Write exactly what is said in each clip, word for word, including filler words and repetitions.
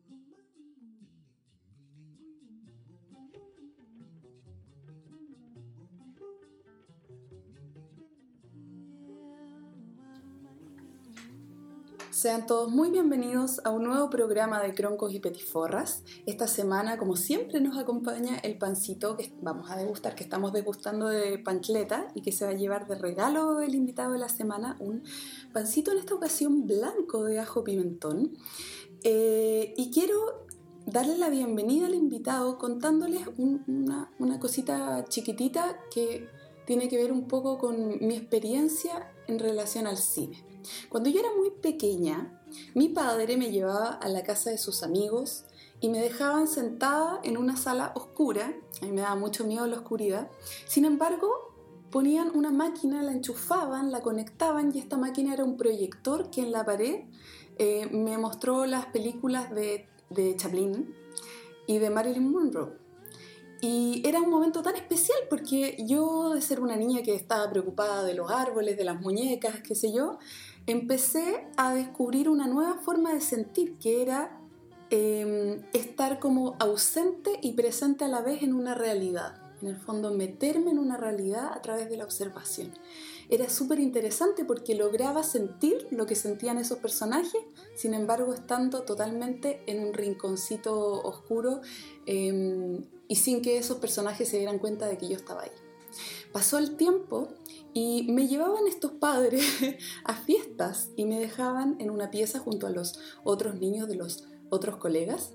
Sean todos muy bienvenidos a un nuevo programa de Croncos y Petiforras. Esta semana, como siempre, nos acompaña el pancito que vamos a degustar, que estamos degustando de pancleta y que se va a llevar de regalo el invitado de la semana, un pancito en esta ocasión blanco de ajo pimentón. Eh, y quiero darle la bienvenida al invitado contándoles un, una, una cosita chiquitita que tiene que ver un poco con mi experiencia en relación al cine. Cuando yo era muy pequeña, mi padre me llevaba a la casa de sus amigos y me dejaban sentada en una sala oscura. A mí me daba mucho miedo la oscuridad. Sin embargo, ponían una máquina, la enchufaban, la conectaban y esta máquina era un proyector que en la pared eh, me mostró las películas de, de Chaplin y de Marilyn Monroe. Y era un momento tan especial porque yo, de ser una niña que estaba preocupada de los árboles, de las muñecas, qué sé yo, empecé a descubrir una nueva forma de sentir, que era eh, estar como ausente y presente a la vez en una realidad. En el fondo, meterme en una realidad a través de la observación. Era súper interesante porque lograba sentir lo que sentían esos personajes, sin embargo, estando totalmente en un rinconcito oscuro eh, y sin que esos personajes se dieran cuenta de que yo estaba ahí. Pasó el tiempo y me llevaban estos padres a fiestas y me dejaban en una pieza junto a los otros niños de los otros colegas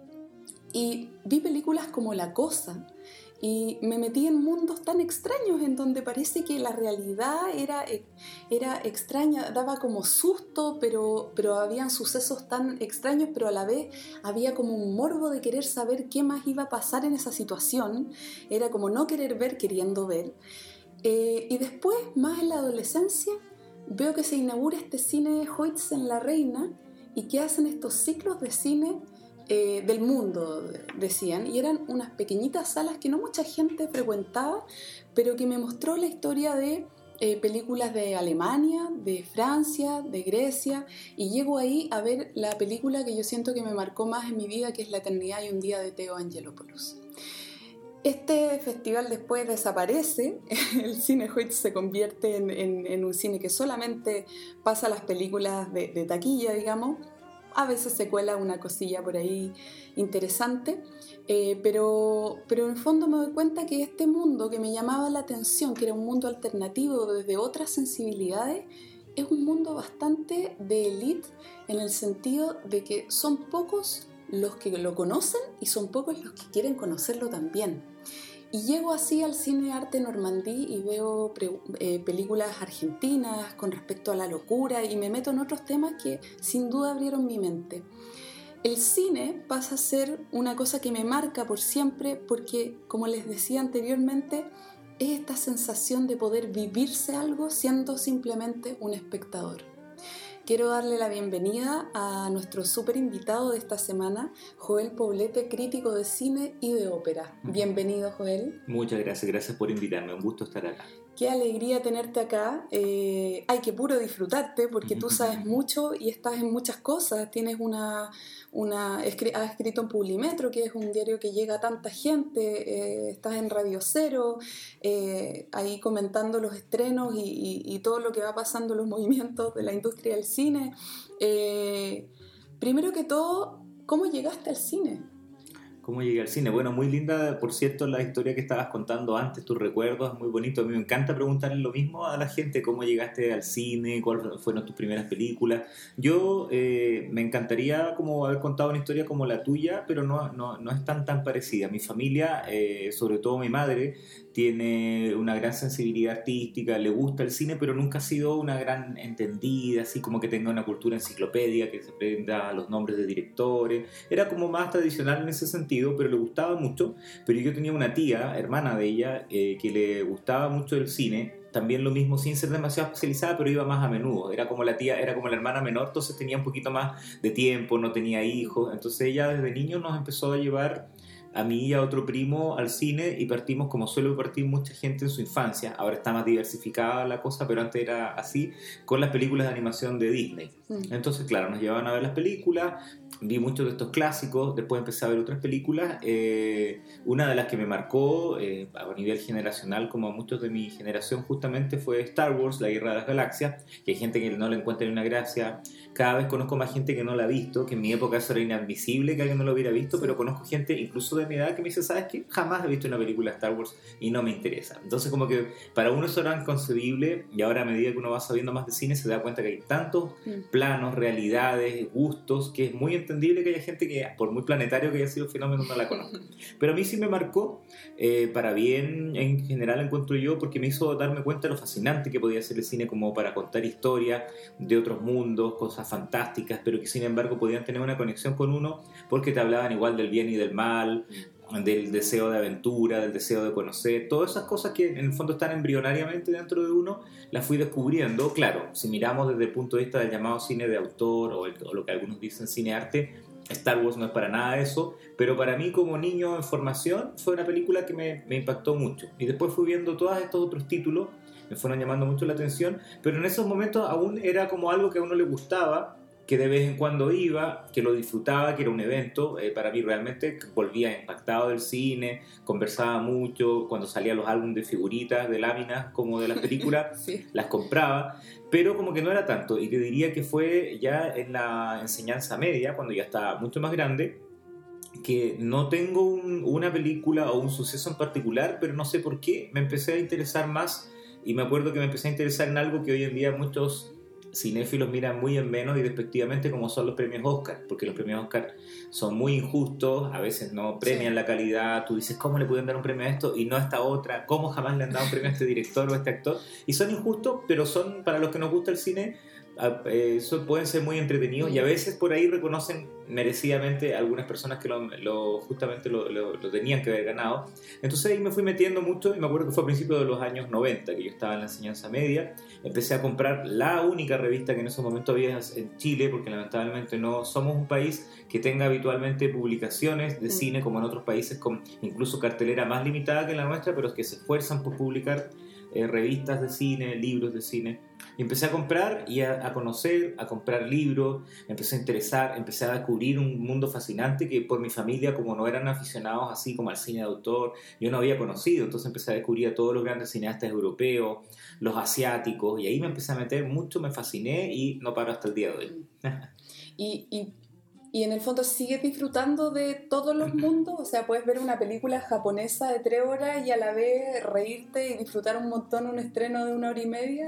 y vi películas como La Cosa. Y me metí en mundos tan extraños en donde parece que la realidad era, era extraña, daba como susto, pero, pero habían sucesos tan extraños, pero a la vez había como un morbo de querer saber qué más iba a pasar en esa situación. Era como no querer ver, queriendo ver. Eh, y después, más en la adolescencia, veo que se inaugura este cine Hoyts en La Reina y que hacen estos ciclos de cine Eh, del mundo, decían, y eran unas pequeñitas salas que no mucha gente frecuentaba, pero que me mostró la historia de eh, películas de Alemania, de Francia, de Grecia, y llego ahí a ver la película que yo siento que me marcó más en mi vida, que es La Eternidad y un día de Theo Angelopoulos. Este festival después desaparece, el cine Hoyts se convierte en, en, en un cine que solamente pasa las películas de, de taquilla, digamos. A veces se cuela una cosilla por ahí interesante, eh, pero, pero en el fondo me doy cuenta que este mundo que me llamaba la atención, que era un mundo alternativo desde otras sensibilidades, es un mundo bastante de élite en el sentido de que son pocos los que lo conocen y son pocos los que quieren conocerlo también. Y llego así al Cine Arte Normandí y veo pre, eh, películas argentinas con respecto a la locura y me meto en otros temas que sin duda abrieron mi mente. El cine pasa a ser una cosa que me marca por siempre porque, como les decía anteriormente, es esta sensación de poder vivirse algo siendo simplemente un espectador. Quiero darle la bienvenida a nuestro súper invitado de esta semana, Joel Poblete, crítico de cine y de ópera. Bienvenido, Joel. Muchas gracias, gracias por invitarme, un gusto estar acá. Qué alegría tenerte acá. Eh, hay que puro disfrutarte porque tú sabes mucho y estás en muchas cosas. Tienes una, una has escrito en Publimetro, que es un diario que llega a tanta gente. Eh, estás en Radio Cero, eh, ahí comentando los estrenos y, y, y todo lo que va pasando en los movimientos de la industria del cine. Eh, primero que todo, ¿cómo llegaste al cine? ¿Cómo llegué al cine? Bueno, muy linda, por cierto, la historia que estabas contando antes, tus recuerdos, muy bonito. A mí me encanta preguntarle lo mismo a la gente, cómo llegaste al cine, cuáles fueron tus primeras películas. Yo eh, me encantaría como haber contado una historia como la tuya, pero no, no, no es tan, tan parecida. Mi familia, eh, sobre todo mi madre, tiene una gran sensibilidad artística, le gusta el cine, pero nunca ha sido una gran entendida, así como que tenga una cultura enciclopedia, que se aprenda los nombres de directores. Era como más tradicional en ese sentido, pero le gustaba mucho. Pero yo tenía una tía, hermana de ella, eh, que le gustaba mucho el cine. También lo mismo, sin ser demasiado especializada, pero iba más a menudo. Era como la tía, era como la hermana menor, entonces tenía un poquito más de tiempo, no tenía hijos. Entonces ella desde niño nos empezó a llevar a mí y a otro primo al cine y partimos como suele partir mucha gente en su infancia. Ahora está más diversificada la cosa, pero antes era así, con las películas de animación de Disney. Mm. Entonces, claro, nos llevaban a ver las películas, vi muchos de estos clásicos, después empecé a ver otras películas. Eh, una de las que me marcó eh, a nivel generacional, como a muchos de mi generación justamente, fue Star Wars, La Guerra de las Galaxias, que hay gente que no le encuentra ni una gracia. Cada vez conozco más gente que no la ha visto, que en mi época eso era inadmisible que alguien no lo hubiera visto, sí. Pero conozco gente incluso de mi edad que me dice, ¿sabes qué? Jamás he visto una película de Star Wars y no me interesa. Entonces como que para uno eso era inconcebible, y ahora a medida que uno va sabiendo más de cine se da cuenta que hay tantos mm. planos, realidades, gustos, que es muy entendible que haya gente que, por muy planetario que haya sido el fenómeno, no la conozca. Pero a mí sí me marcó, eh, para bien en general encuentro yo, porque me hizo darme cuenta de lo fascinante que podía ser el cine como para contar historias de otros mundos, cosas fantásticas, pero que sin embargo podían tener una conexión con uno porque te hablaban igual del bien y del mal, del deseo de aventura, del deseo de conocer, todas esas cosas que en el fondo están embrionariamente dentro de uno, las fui descubriendo. Claro, si miramos desde el punto de vista del llamado cine de autor o, el, o lo que algunos dicen cine-arte, Star Wars no es para nada eso, pero para mí como niño en formación fue una película que me, me impactó mucho, y después fui viendo todos estos otros títulos, me fueron llamando mucho la atención, pero en esos momentos aún era como algo que a uno le gustaba, que de vez en cuando iba, que lo disfrutaba, que era un evento, eh, para mí realmente volvía impactado del cine, conversaba mucho, cuando salían los álbumes de figuritas, de láminas, como de las películas, sí. Las compraba, pero como que no era tanto, y te diría que fue ya en la enseñanza media, cuando ya estaba mucho más grande, que no tengo un, una película o un suceso en particular, pero no sé por qué, me empecé a interesar más, y me acuerdo que me empecé a interesar en algo que hoy en día muchos cinéfilos miran muy en menos y despectivamente, como son los premios Oscar, porque los premios Oscar son muy injustos, a veces no premian sí. la calidad, tú dices, ¿cómo le pueden dar un premio a esto y no a esta otra? ¿Cómo jamás le han dado un premio a este director o a este actor? Y son injustos, pero son, para los que nos gusta el cine, eh, son, pueden ser muy entretenidos, y a veces por ahí reconocen merecidamente a algunas personas que lo, lo, justamente lo, lo, lo tenían que haber ganado. Entonces ahí me fui metiendo mucho, y me acuerdo que fue a principios de los años noventa, que yo estaba en la enseñanza media, empecé a comprar la única revista que en ese momento había en Chile, porque lamentablemente no somos un país que tenga habitualmente publicaciones de cine como en otros países, con incluso cartelera más limitada que la nuestra, pero es que se esfuerzan por publicar eh, revistas de cine, libros de cine. Y empecé a comprar y a, a conocer, a comprar libros, empecé a interesar, empecé a descubrir un mundo fascinante que por mi familia, como no eran aficionados así como al cine de autor, yo no había conocido. Entonces empecé a descubrir a todos los grandes cineastas europeos, los asiáticos, y ahí me empecé a meter mucho, me fasciné y no paro hasta el día de hoy. y, y, y en el fondo, ¿sigues disfrutando de todos los mundos? O sea, puedes ver una película japonesa de tres horas y a la vez reírte y disfrutar un montón un estreno de una hora y media.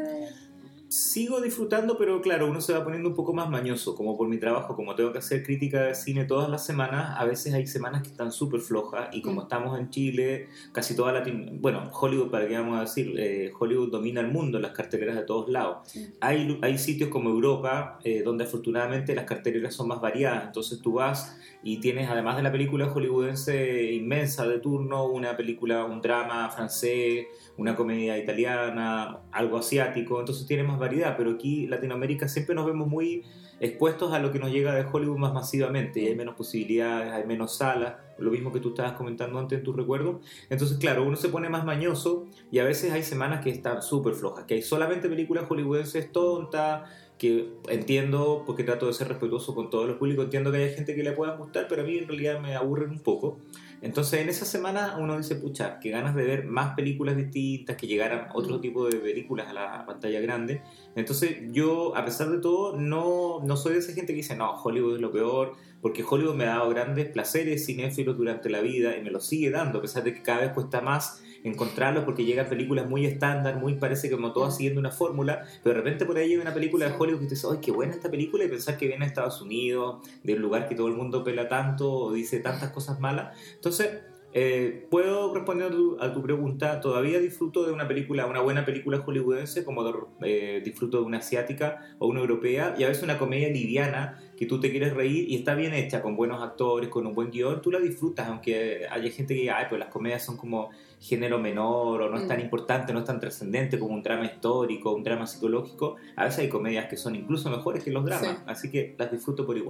Sigo disfrutando, pero claro, uno se va poniendo un poco más mañoso, como por mi trabajo, como tengo que hacer crítica de cine todas las semanas, a veces hay semanas que están súper flojas, y como mm. estamos en Chile, casi toda Latinoamérica, bueno, Hollywood, para qué vamos a decir, eh, Hollywood domina el mundo, las carteleras de todos lados. Sí. Hay, hay sitios como Europa, eh, donde afortunadamente las carteleras son más variadas, entonces tú vas y tienes, además de la película hollywoodense inmensa de turno, una película, un drama francés, una comedia italiana, algo asiático, entonces tienes más variedad, pero aquí en Latinoamérica siempre nos vemos muy expuestos a lo que nos llega de Hollywood más masivamente, y hay menos posibilidades, hay menos salas, lo mismo que tú estabas comentando antes en tu recuerdo. Entonces claro, uno se pone más mañoso, y a veces hay semanas que están súper flojas, que hay solamente películas hollywoodenses tontas, que entiendo, porque trato de ser respetuoso con todos los públicos, entiendo que hay gente que le pueda gustar, pero a mí en realidad me aburren un poco. Entonces en esa semana uno dice, pucha, que ganas de ver más películas distintas, que llegaran otro tipo de películas a la pantalla grande. Entonces yo, a pesar de todo, no, no soy de esa gente que dice, no, Hollywood es lo peor, porque Hollywood me ha dado grandes placeres cinéfilos durante la vida y me los sigue dando, a pesar de que cada vez cuesta más encontrarlos, porque llegan películas muy estándar, muy parece como todas siguiendo una fórmula, pero de repente por ahí llega una película de Hollywood que te dice, ¡ay, qué buena esta película! Y pensar que viene de Estados Unidos, de un lugar que todo el mundo pela tanto o dice tantas cosas malas. Entonces, eh, puedo responder a tu, a tu pregunta, todavía disfruto de una película, una buena película hollywoodense, como de, eh, disfruto de una asiática o una europea, y a veces una comedia liviana que tú te quieres reír y está bien hecha, con buenos actores, con un buen guión, tú la disfrutas, aunque haya gente que diga, ay, pues las comedias son como género menor, o no es tan importante, no es tan trascendente como un drama histórico, un drama psicológico. A veces hay comedias que son incluso mejores que los dramas, sí. Así que las disfruto por igual.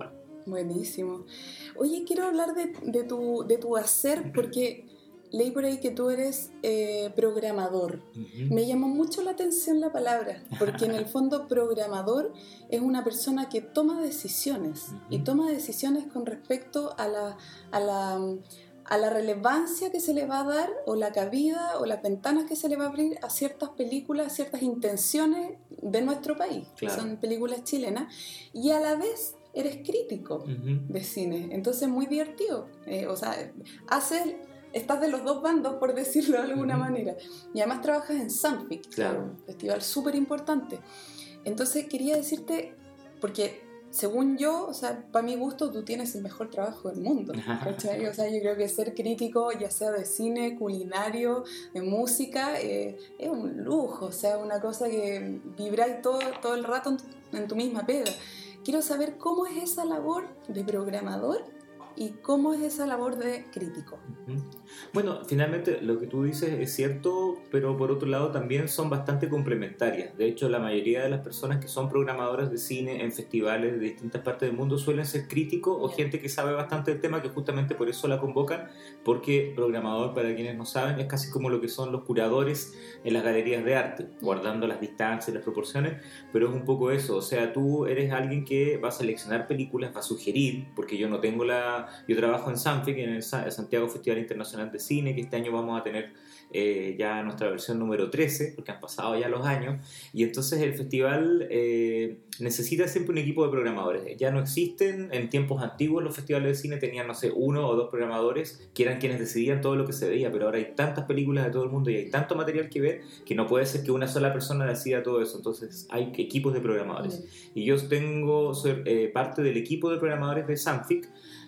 Buenísimo. Oye, quiero hablar de, de, tu, de tu hacer porque leí por ahí que tú eres eh, programador. Uh-huh. Me llamó mucho la atención la palabra, porque en el fondo programador es una persona que toma decisiones, uh-huh. y toma decisiones con respecto a la, a la, a la relevancia que se le va a dar, o la cabida, o las ventanas que se le va a abrir a ciertas películas, a ciertas intenciones de nuestro país, claro. que son películas chilenas, y a la vez eres crítico uh-huh. de cine, entonces muy divertido, eh, o sea, haces... Estás de los dos bandos, por decirlo de alguna uh-huh. manera. Y además trabajas en Sanfic, claro. un festival súper importante. Entonces quería decirte, porque según yo, o sea, para mi gusto, tú tienes el mejor trabajo del mundo. ¿Cachai? O sea, yo creo que ser crítico, ya sea de cine, culinario, de música, eh, es un lujo. O sea, una cosa que vibráis todo, todo el rato en tu, en tu misma pega. Quiero saber cómo es esa labor de programador y cómo es esa labor de crítico. Bueno, finalmente lo que tú dices es cierto, pero por otro lado también son bastante complementarias. De hecho, la mayoría de las personas que son programadoras de cine en festivales de distintas partes del mundo suelen ser críticos o gente que sabe bastante del tema, que justamente por eso la convocan, porque programador, para quienes no saben, es casi como lo que son los curadores en las galerías de arte, guardando las distancias y las proporciones, pero es un poco eso. O sea, tú eres alguien que va a seleccionar películas, va a sugerir, porque yo no tengo la... Yo trabajo en Sanfic, en el Santiago Festival Internacional de Cine, que este año vamos a tener eh, ya nuestra versión número trece, porque han pasado ya los años, y entonces el festival eh, necesita siempre un equipo de programadores. Ya no existen, en tiempos antiguos los festivales de cine tenían, no sé, uno o dos programadores que eran quienes decidían todo lo que se veía, pero ahora hay tantas películas de todo el mundo y hay tanto material que ver que no puede ser que una sola persona decida todo eso. Entonces hay equipos de programadores. Mm. Y yo tengo, soy eh, parte del equipo de programadores de Sanfic.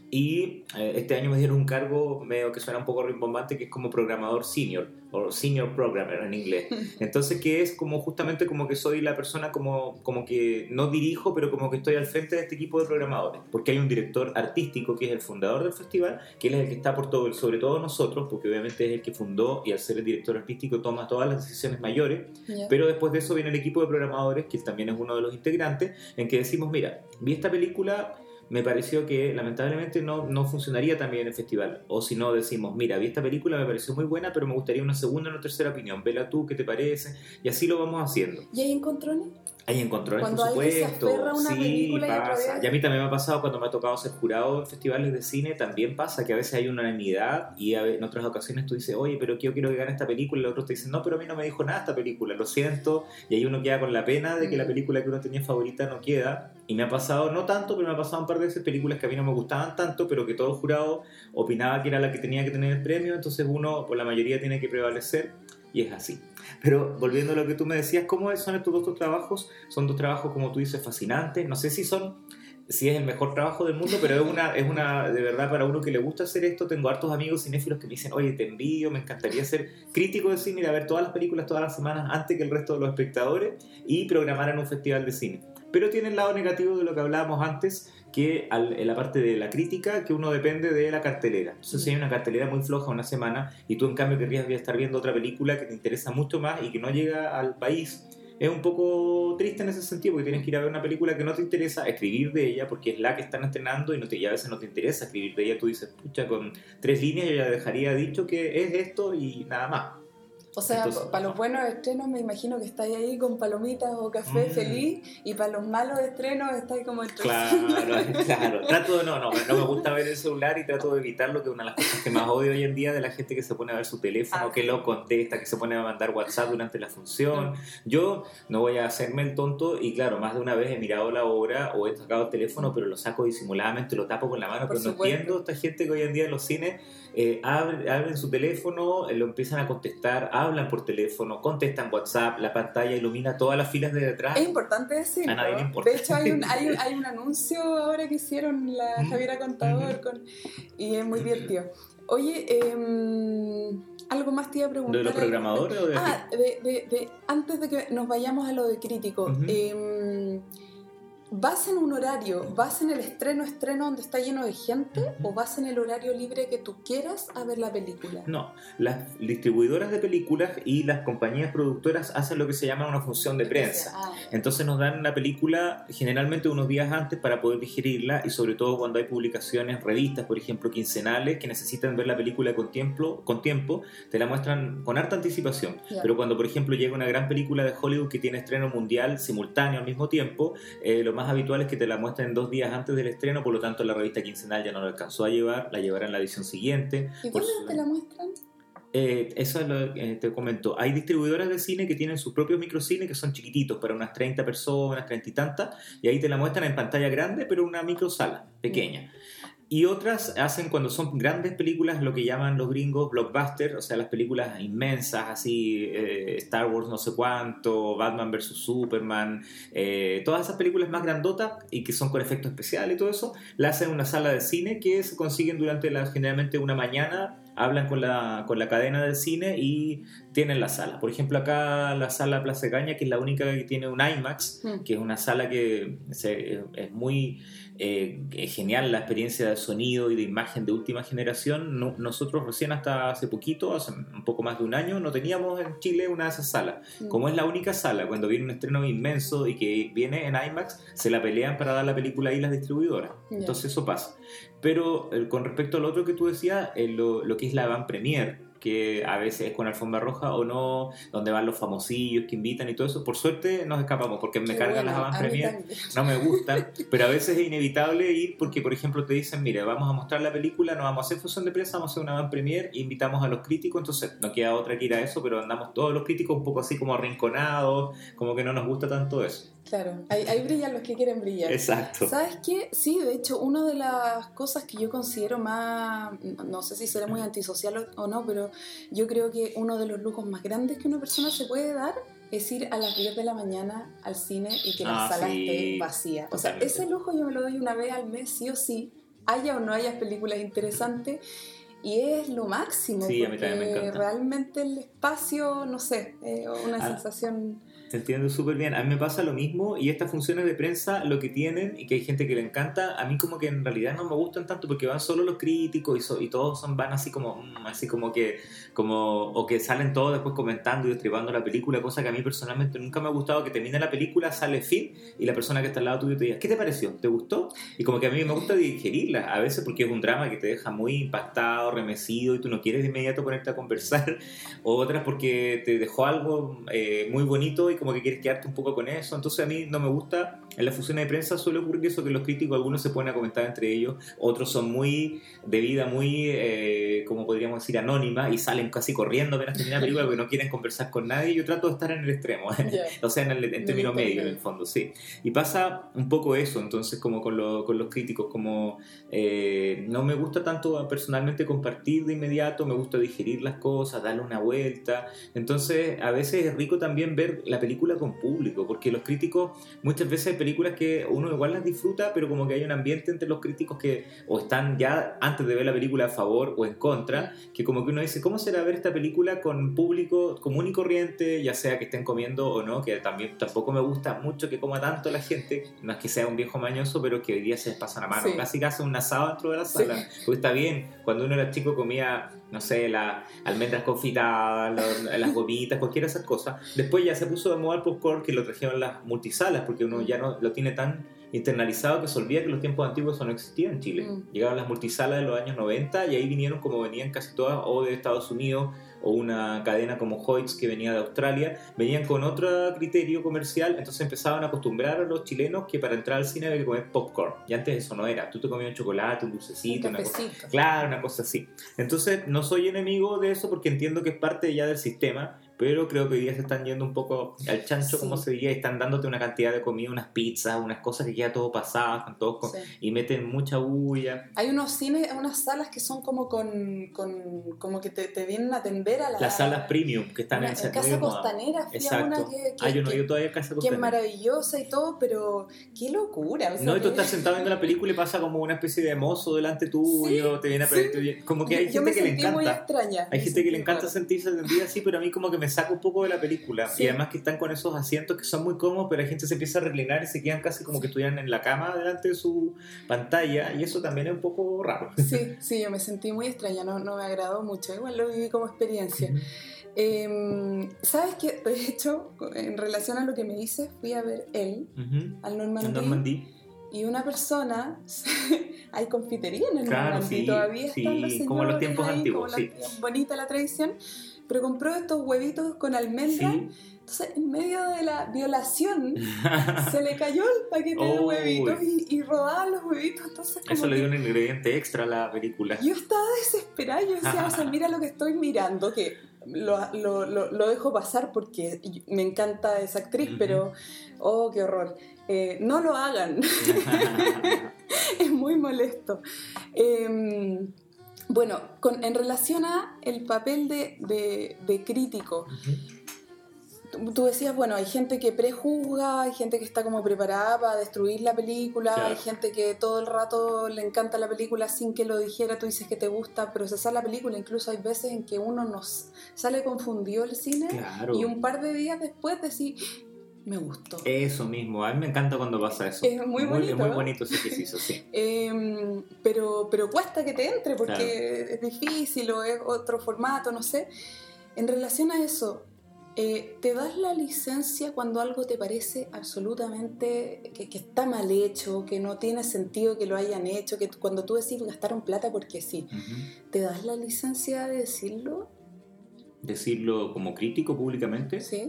Y eh, este año me dieron un cargo medio que suena un poco rimbombante, que es como programador senior o senior programmer en inglés. Entonces, que es como justamente como que soy la persona como, como que no dirijo, pero como que estoy al frente de este equipo de programadores, porque hay un director artístico que es el fundador del festival, que él es el que está por todo, sobre todo nosotros, porque obviamente es el que fundó y al ser el director artístico toma todas las decisiones mayores. Yeah. Pero después de eso viene el equipo de programadores, que también es uno de los integrantes, en que decimos, mira, vi esta película, me pareció que lamentablemente no, no funcionaría tan bien en el festival. O si no decimos, mira, vi esta película, me pareció muy buena, pero me gustaría una segunda o una tercera opinión. Vela tú, ¿qué te parece? Y así lo vamos haciendo. ¿Y hay encontrones? Hay encontrones, por supuesto. Una sí, pasa. Y, y a mí también me ha pasado cuando me ha tocado ser jurado en festivales de cine, también pasa que a veces hay unanimidad y en otras ocasiones tú dices, oye, pero yo quiero que gane esta película, y los otros te dicen, no, pero a mí no me dijo nada esta película, lo siento. Y ahí uno queda con la pena de que la película que uno tenía favorita no queda. Y me ha pasado, no tanto, pero me ha pasado un par de veces películas que a mí no me gustaban tanto, pero que todo el jurado opinaba que era la que tenía que tener el premio, entonces uno, por la mayoría, tiene que prevalecer, y es así. Pero volviendo a lo que tú me decías, ¿cómo son estos dos trabajos? Son dos trabajos, como tú dices, fascinantes. No sé si son, si es el mejor trabajo del mundo, pero es una, es una, de verdad, para uno que le gusta hacer esto. Tengo hartos amigos cinéfilos que me dicen, oye, te envidio, me encantaría ser crítico de cine, ir a ver todas las películas todas las semanas antes que el resto de los espectadores y programar en un festival de cine. Pero tiene el lado negativo de lo que hablábamos antes, que al, en la parte de la crítica, que uno depende de la cartelera. Entonces, si hay una cartelera muy floja una semana y tú en cambio querrías estar viendo otra película que te interesa mucho más y que no llega al país, es un poco triste en ese sentido, porque tienes que ir a ver una película que no te interesa, escribir de ella, porque es la que están estrenando y, no te, y a veces no te interesa escribir de ella. Tú dices, pucha, con tres líneas yo ya dejaría dicho que es esto y nada más. O sea, Entonces, para los buenos estrenos me imagino que estáis ahí con palomitas o café mm. feliz, y para los malos estrenos estáis como el Claro, claro. Trato de, no, no, no me gusta ver el celular y trato de evitarlo, que es una de las cosas que más odio hoy en día, de la gente que se pone a ver su teléfono, ah, que lo contesta, que se pone a mandar WhatsApp durante la función. Mm. Yo no voy a hacerme el tonto, y claro, más de una vez he mirado la obra o he sacado el teléfono, pero lo saco disimuladamente, lo tapo con la mano. Por pero supuesto. No entiendo esta gente que hoy en día en los cines eh, abren, abren su teléfono, eh, lo empiezan a contestar, hablan por teléfono, contestan WhatsApp, la pantalla ilumina todas las filas de detrás. Es importante decirlo. A nadie le importa. De hecho, hay un, hay, un, hay un anuncio ahora que hicieron la Javiera Contador con, y es muy divertido. Oye, eh, algo más te iba a preguntar. ¿De los programadores o de...? Ah, de, de, de, antes de que nos vayamos a lo de crítico. Uh-huh. Eh, ¿vas en un horario, vas en el estreno, estreno donde está lleno de gente o vas en el horario libre que tú quieras a ver la película? No, las distribuidoras de películas y las compañías productoras hacen lo que se llama una función de prensa. Ah, Entonces nos dan la película generalmente unos días antes para poder digerirla, y sobre todo cuando hay publicaciones, revistas, por ejemplo, quincenales, que necesitan ver la película con tiempo, con tiempo te la muestran con harta anticipación. yeah. Pero cuando, por ejemplo, llega una gran película de Hollywood que tiene estreno mundial simultáneo al mismo tiempo, eh, lo más habitual es que te la muestren dos días antes del estreno, por lo tanto la revista quincenal ya no la alcanzó a llevar, la llevará en la edición siguiente. ¿Y Por dónde su... te la muestran? Eh, eso es lo que eh, te comento. Hay distribuidoras de cine que tienen sus propios microcines, que son chiquititos, para unas treinta personas, treinta y tantas, y ahí te la muestran en pantalla grande, pero una microsala pequeña. Y otras hacen, cuando son grandes películas, lo que llaman los gringos blockbuster, o sea, las películas inmensas, así, eh, Star Wars no sé cuánto, Batman versus Superman, eh, todas esas películas más grandotas y que son con efectos especiales y todo eso, la hacen en una sala de cine que se consiguen durante la, generalmente una mañana, hablan con la, con la cadena del cine y tienen la sala. Por ejemplo, acá la sala Plaza Caña, que es la única que tiene un IMAX, Mm. que es una sala que se, es muy... Eh, es genial la experiencia de sonido y de imagen de última generación. No, nosotros recién hasta hace poquito, hace un poco más de un año, no teníamos en Chile una de esas salas. Mm. Como es la única sala, cuando viene un estreno inmenso y que viene en IMAX, se la pelean para dar la película ahí las distribuidoras. Yeah. Entonces eso pasa. Pero eh, con respecto al otro que tú decías, eh, lo, lo que es la avant premiere, que a veces es con alfombra roja o no, donde van los famosillos que invitan y todo eso, por suerte nos escapamos, porque me Qué cargan bueno, las avant a mí premiere, también. no me gustan, pero a veces es inevitable ir porque, por ejemplo, te dicen, mira, vamos a mostrar la película, no vamos a hacer función de prensa, vamos a hacer una avant premiere e invitamos a los críticos, entonces no queda otra que ir a eso, pero andamos todos los críticos un poco así como arrinconados, como que no nos gusta tanto eso. Claro, ahí, ahí brillan los que quieren brillar. Exacto. ¿Sabes qué? Sí, de hecho, una de las cosas que yo considero más, no sé si será muy antisocial o no, pero yo creo que uno de los lujos más grandes que una persona se puede dar es ir a las diez de la mañana al cine y que la Ah, sala sí. esté vacía. O sea, Totalmente. ese lujo yo me lo doy una vez al mes, sí o sí, haya o no haya películas interesantes. Y es lo máximo, Sí, a mí porque también me encanta. realmente el espacio, no sé, eh, una Ah. sensación... Te entiendo súper bien. A mí me pasa lo mismo, y estas funciones de prensa, lo que tienen, y que hay gente que le encanta, a mí como que en realidad no me gustan tanto porque van solo los críticos y, so, y todos son, van así como, mm, así como que, como, o que salen todos después comentando y destripando la película, cosa que a mí personalmente nunca me ha gustado, que termina la película, sale fin, y la persona que está al lado tuyo te diga, ¿qué te pareció? ¿Te gustó? Y como que a mí me gusta digerirla, a veces porque es un drama que te deja muy impactado, remecido, y tú no quieres de inmediato ponerte a conversar, o otras porque te dejó algo eh, muy bonito y como que quieres quedarte un poco con eso. Entonces a mí no me gusta, en las funciones de prensa suele ocurrir eso, que los críticos, algunos se ponen a comentar entre ellos, otros son muy de vida muy eh, como podríamos decir anónima, y salen casi corriendo apenas termina la película porque no quieren conversar con nadie. Yo trato de estar en el extremo, Yeah. o sea en el en término medio en el fondo, sí, y pasa un poco eso. Entonces como con, lo, con los críticos, como eh, no me gusta tanto personalmente compartir de inmediato, me gusta digerir las cosas, darle una vuelta. Entonces a veces es rico también ver la película con público, porque los críticos, muchas veces hay películas que uno igual las disfruta, pero como que hay un ambiente entre los críticos que o están ya antes de ver la película a favor o en contra, que como que uno dice, ¿cómo será ver esta película con público común y corriente, ya sea que estén comiendo o no? Que también tampoco me gusta mucho que coma tanto la gente, no es que sea un viejo mañoso, pero que hoy día se les pasan a mano, Sí. casi que hacen un asado dentro de la sala, Sí. porque está bien, cuando uno era chico comía, no sé, las almendras confitadas, los, las gomitas, cualquiera de esas cosas. Después ya se puso de moda el popcorn, que lo trajeron las multisalas, porque uno ya no lo tiene tan internalizado que se olvida que los tiempos antiguos eso no existía en Chile. Mm. Llegaron las multisalas de los años noventa y ahí vinieron como venían casi todas, o de Estados Unidos, o una cadena como Hoyts que venía de Australia, venían con otro criterio comercial, entonces empezaban a acostumbrar a los chilenos que para entrar al cine había que comer popcorn, y antes eso no era, tú te comías un chocolate, un dulcecito, Un una cosa, cafecito. claro, una cosa así. Entonces no soy enemigo de eso porque entiendo que es parte ya del sistema, pero creo que hoy día se están yendo un poco al chancho, Sí. como se diría, y están dándote una cantidad de comida, unas pizzas, unas cosas que ya todo pasado, están todos con- Sí. y meten mucha bulla. Hay unos cines, unas salas que son como con, con como que te, te vienen a atender a la, Las salas premium que están una- en ese en Casa Costanera, fui a Exacto. una que, que, Ah, yo no he que- ido todavía a Casa que es Costanera. maravillosa y todo, pero qué locura. O sea, No, y tú que- estás sentado viendo la película y pasa como una especie de mozo delante tuyo, Sí, te viene a sí. pedir- como que hay yo gente me que le sentí muy encanta. extraña. Hay me gente que le sentí encanta rara. sentirse atendida así, pero a mí como que me saca un poco de la película. Sí. Y además que están con esos asientos que son muy cómodos, pero la gente se empieza a reclinar y se quedan casi como que estuvieran en la cama delante de su pantalla, y eso también es un poco raro. Sí, sí, yo me sentí muy extraña, no, no me agradó mucho, igual lo viví como experiencia. Uh-huh. Eh, ¿Sabes qué? De hecho, en relación a lo que me dices, fui a ver él, uh-huh. al Normandí, Normandí, y una persona, hay confitería en el claro, Normandí, sí, todavía sí, están los señores como los tiempos ahí, antiguos, como sí. la, bonita la tradición, pero compró estos huevitos con almendra. Sí. Entonces, en medio de la violación, se le cayó el paquete oh, de huevitos y, y rodaban los huevitos. Entonces, como eso le dio un ingrediente extra a la película. Yo estaba desesperada, yo decía, o sea, mira lo que estoy mirando, que lo, lo, lo, lo dejo pasar porque me encanta esa actriz, uh-huh. pero, oh, qué horror. Eh, no lo hagan. Es muy molesto. Eh, bueno, con, en relación a el papel de, de, de crítico, uh-huh. tú decías, bueno, hay gente que prejuzga, hay gente que está como preparada para destruir la película, claro. hay gente que todo el rato le encanta la película sin que lo dijera, tú dices que te gusta procesar la película, incluso hay veces en que uno nos sale confundido del cine, claro. y un par de días después decís, me gustó. Eso mismo, a mí me encanta cuando pasa eso. Es muy bonito. Es muy bonito ese ejercicio, sí. eh, pero, pero cuesta que te entre porque claro. es difícil o es otro formato, no sé. En relación a eso, Eh, ¿te das la licencia cuando algo te parece absolutamente que, que está mal hecho, que no tiene sentido que lo hayan hecho, que cuando tú decís gastaron plata porque sí, uh-huh. ¿te das la licencia de decirlo? ¿Decirlo como crítico públicamente? Sí.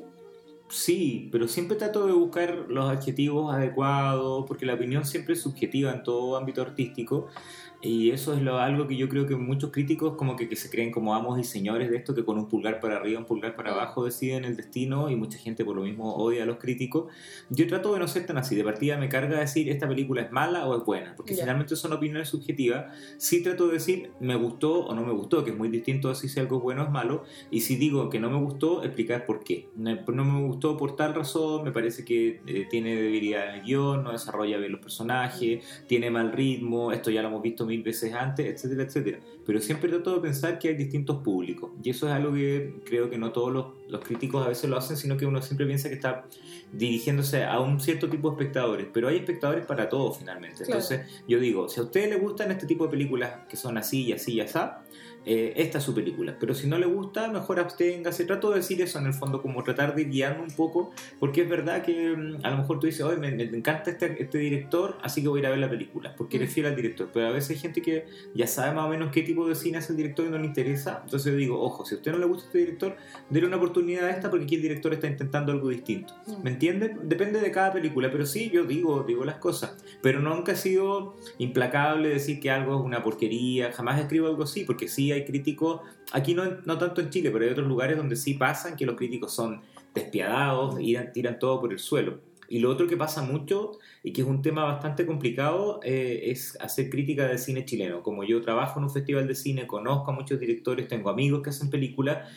Sí, pero siempre trato de buscar los adjetivos adecuados, porque la opinión siempre es subjetiva en todo ámbito artístico. Y eso es lo, algo que yo creo que muchos críticos como que, que se creen como amos y señores de esto, que con un pulgar para arriba, un pulgar para abajo deciden el destino, y mucha gente por lo mismo odia a los críticos. Yo trato de no ser tan así, de partida me carga decir esta película es mala o es buena, porque yeah. finalmente son opiniones subjetivas. Sí trato de decir me gustó o no me gustó, que es muy distinto a si algo es bueno o es malo, y si digo que no me gustó, explicar por qué. No me gustó por tal razón, me parece que eh, tiene debilidad en el guión, no desarrolla bien los personajes, tiene mal ritmo, esto ya lo hemos visto mil veces antes, etcétera, etcétera. Pero siempre trato de pensar que hay distintos públicos, y eso es algo que creo que no todos los, los críticos a veces lo hacen, sino que uno siempre piensa que está dirigiéndose a un cierto tipo de espectadores, pero hay espectadores para todos finalmente. Claro. Entonces yo digo, si a ustedes les gustan este tipo de películas que son así y así y así, eh, esta es su película, pero si no le gusta, mejor absténgase. Trato de decir eso en el fondo, como tratar de ir guiando un poco, porque es verdad que a lo mejor tú dices, oye, me, me encanta este, este director, así que voy a ir a ver la película, porque eres fiel al director, pero a veces hay gente que ya sabe más o menos qué tipo de cine hace el director y no le interesa. Entonces yo digo, ojo, si a usted no le gusta este director, déle una oportunidad a esta, porque aquí el director está intentando algo distinto. ¿Me entiendes? Depende de cada película, pero sí, yo digo, digo las cosas, pero nunca he sido implacable decir que algo es una porquería, jamás escribo algo así, porque sí hay críticos, aquí no, no tanto en Chile, pero hay otros lugares donde sí pasan que los críticos son despiadados y tiran todo por el suelo. Y lo otro que pasa mucho, y que es un tema bastante complicado, eh, es hacer crítica del cine chileno. Como yo trabajo en un festival de cine, conozco a muchos directores, tengo amigos que hacen películas,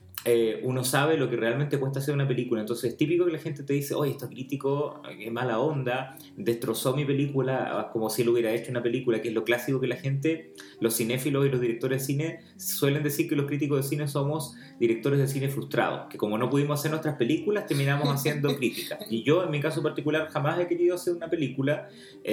eh, uno sabe lo que realmente cuesta hacer una película. Entonces es típico que la gente te dice, oye, esto es crítico, qué mala onda, destrozó mi película, como si él hubiera hecho una película, que es lo clásico que la gente, los cinéfilos y los directores de cine suelen decir, que los críticos de cine somos directores de cine frustrados, que como no pudimos hacer nuestras películas, terminamos haciendo críticas. Y yo, en mi caso particular, jamás he querido hacer una película.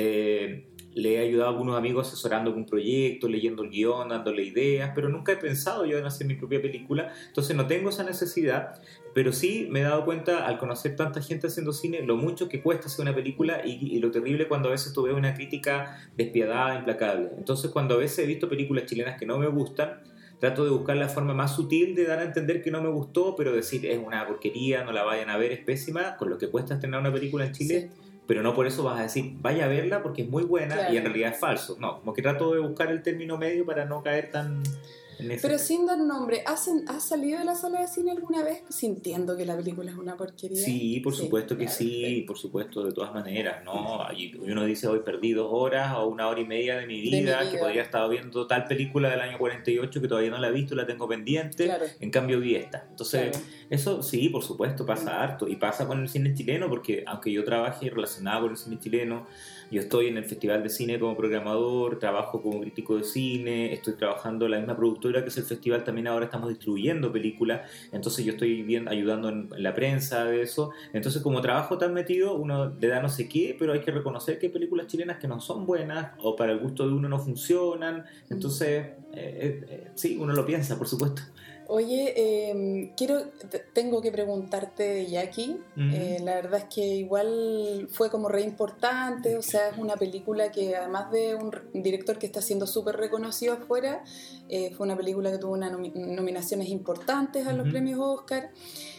eh, Le he ayudado a algunos amigos asesorando con un proyecto, leyendo el guión, dándole ideas, pero nunca he pensado yo en hacer mi propia película, entonces no tengo esa necesidad, pero sí me he dado cuenta, al conocer tanta gente haciendo cine, lo mucho que cuesta hacer una película, y, y lo terrible cuando a veces tú ves una crítica despiadada, implacable. Entonces cuando a veces he visto películas chilenas que no me gustan, trato de buscar la forma más sutil de dar a entender que no me gustó, pero decir es una porquería, no la vayan a ver, es pésima, con lo que cuesta estrenar una película en Chile. Sí. Pero no por eso vas a decir, vaya a verla porque es muy buena, claro, y en realidad es falso. No, como que trato de buscar el término medio para no caer tan en ese... Pero sin dar nombre, ¿has, ¿has salido de la sala de cine alguna vez sintiendo que la película es una porquería? Sí, por sí, supuesto que claro, sí, sí, por supuesto, de todas maneras, ¿no? Y uno dice, hoy perdí dos horas o una hora y media de mi vida, de mi vida. Que podría estar viendo tal película del año cuarenta y ocho que todavía no la he visto, la tengo pendiente, claro, en cambio vi esta. Entonces, claro, eso sí, por supuesto, pasa mm. harto, y pasa con el cine chileno, porque aunque yo trabaje relacionado con el cine chileno, yo estoy en el Festival de Cine como programador, trabajo como crítico de cine, estoy trabajando en la misma productora Cultura, que es el festival, también ahora estamos distribuyendo películas, entonces yo estoy bien ayudando en, en la prensa de eso. Entonces, como trabajo tan metido, uno le da no sé qué, pero hay que reconocer que hay películas chilenas que no son buenas o para el gusto de uno no funcionan. Entonces, eh, eh, sí, uno lo piensa, por supuesto. Oye, eh, quiero, te- tengo que preguntarte de Jackie. Mm. Eh, la verdad es que igual fue como re importante, o sea, es una película que además de un r- un director que está siendo súper reconocido afuera, eh, fue una película que tuvo unas nomi- nominaciones importantes a los Ujú. premios Oscar.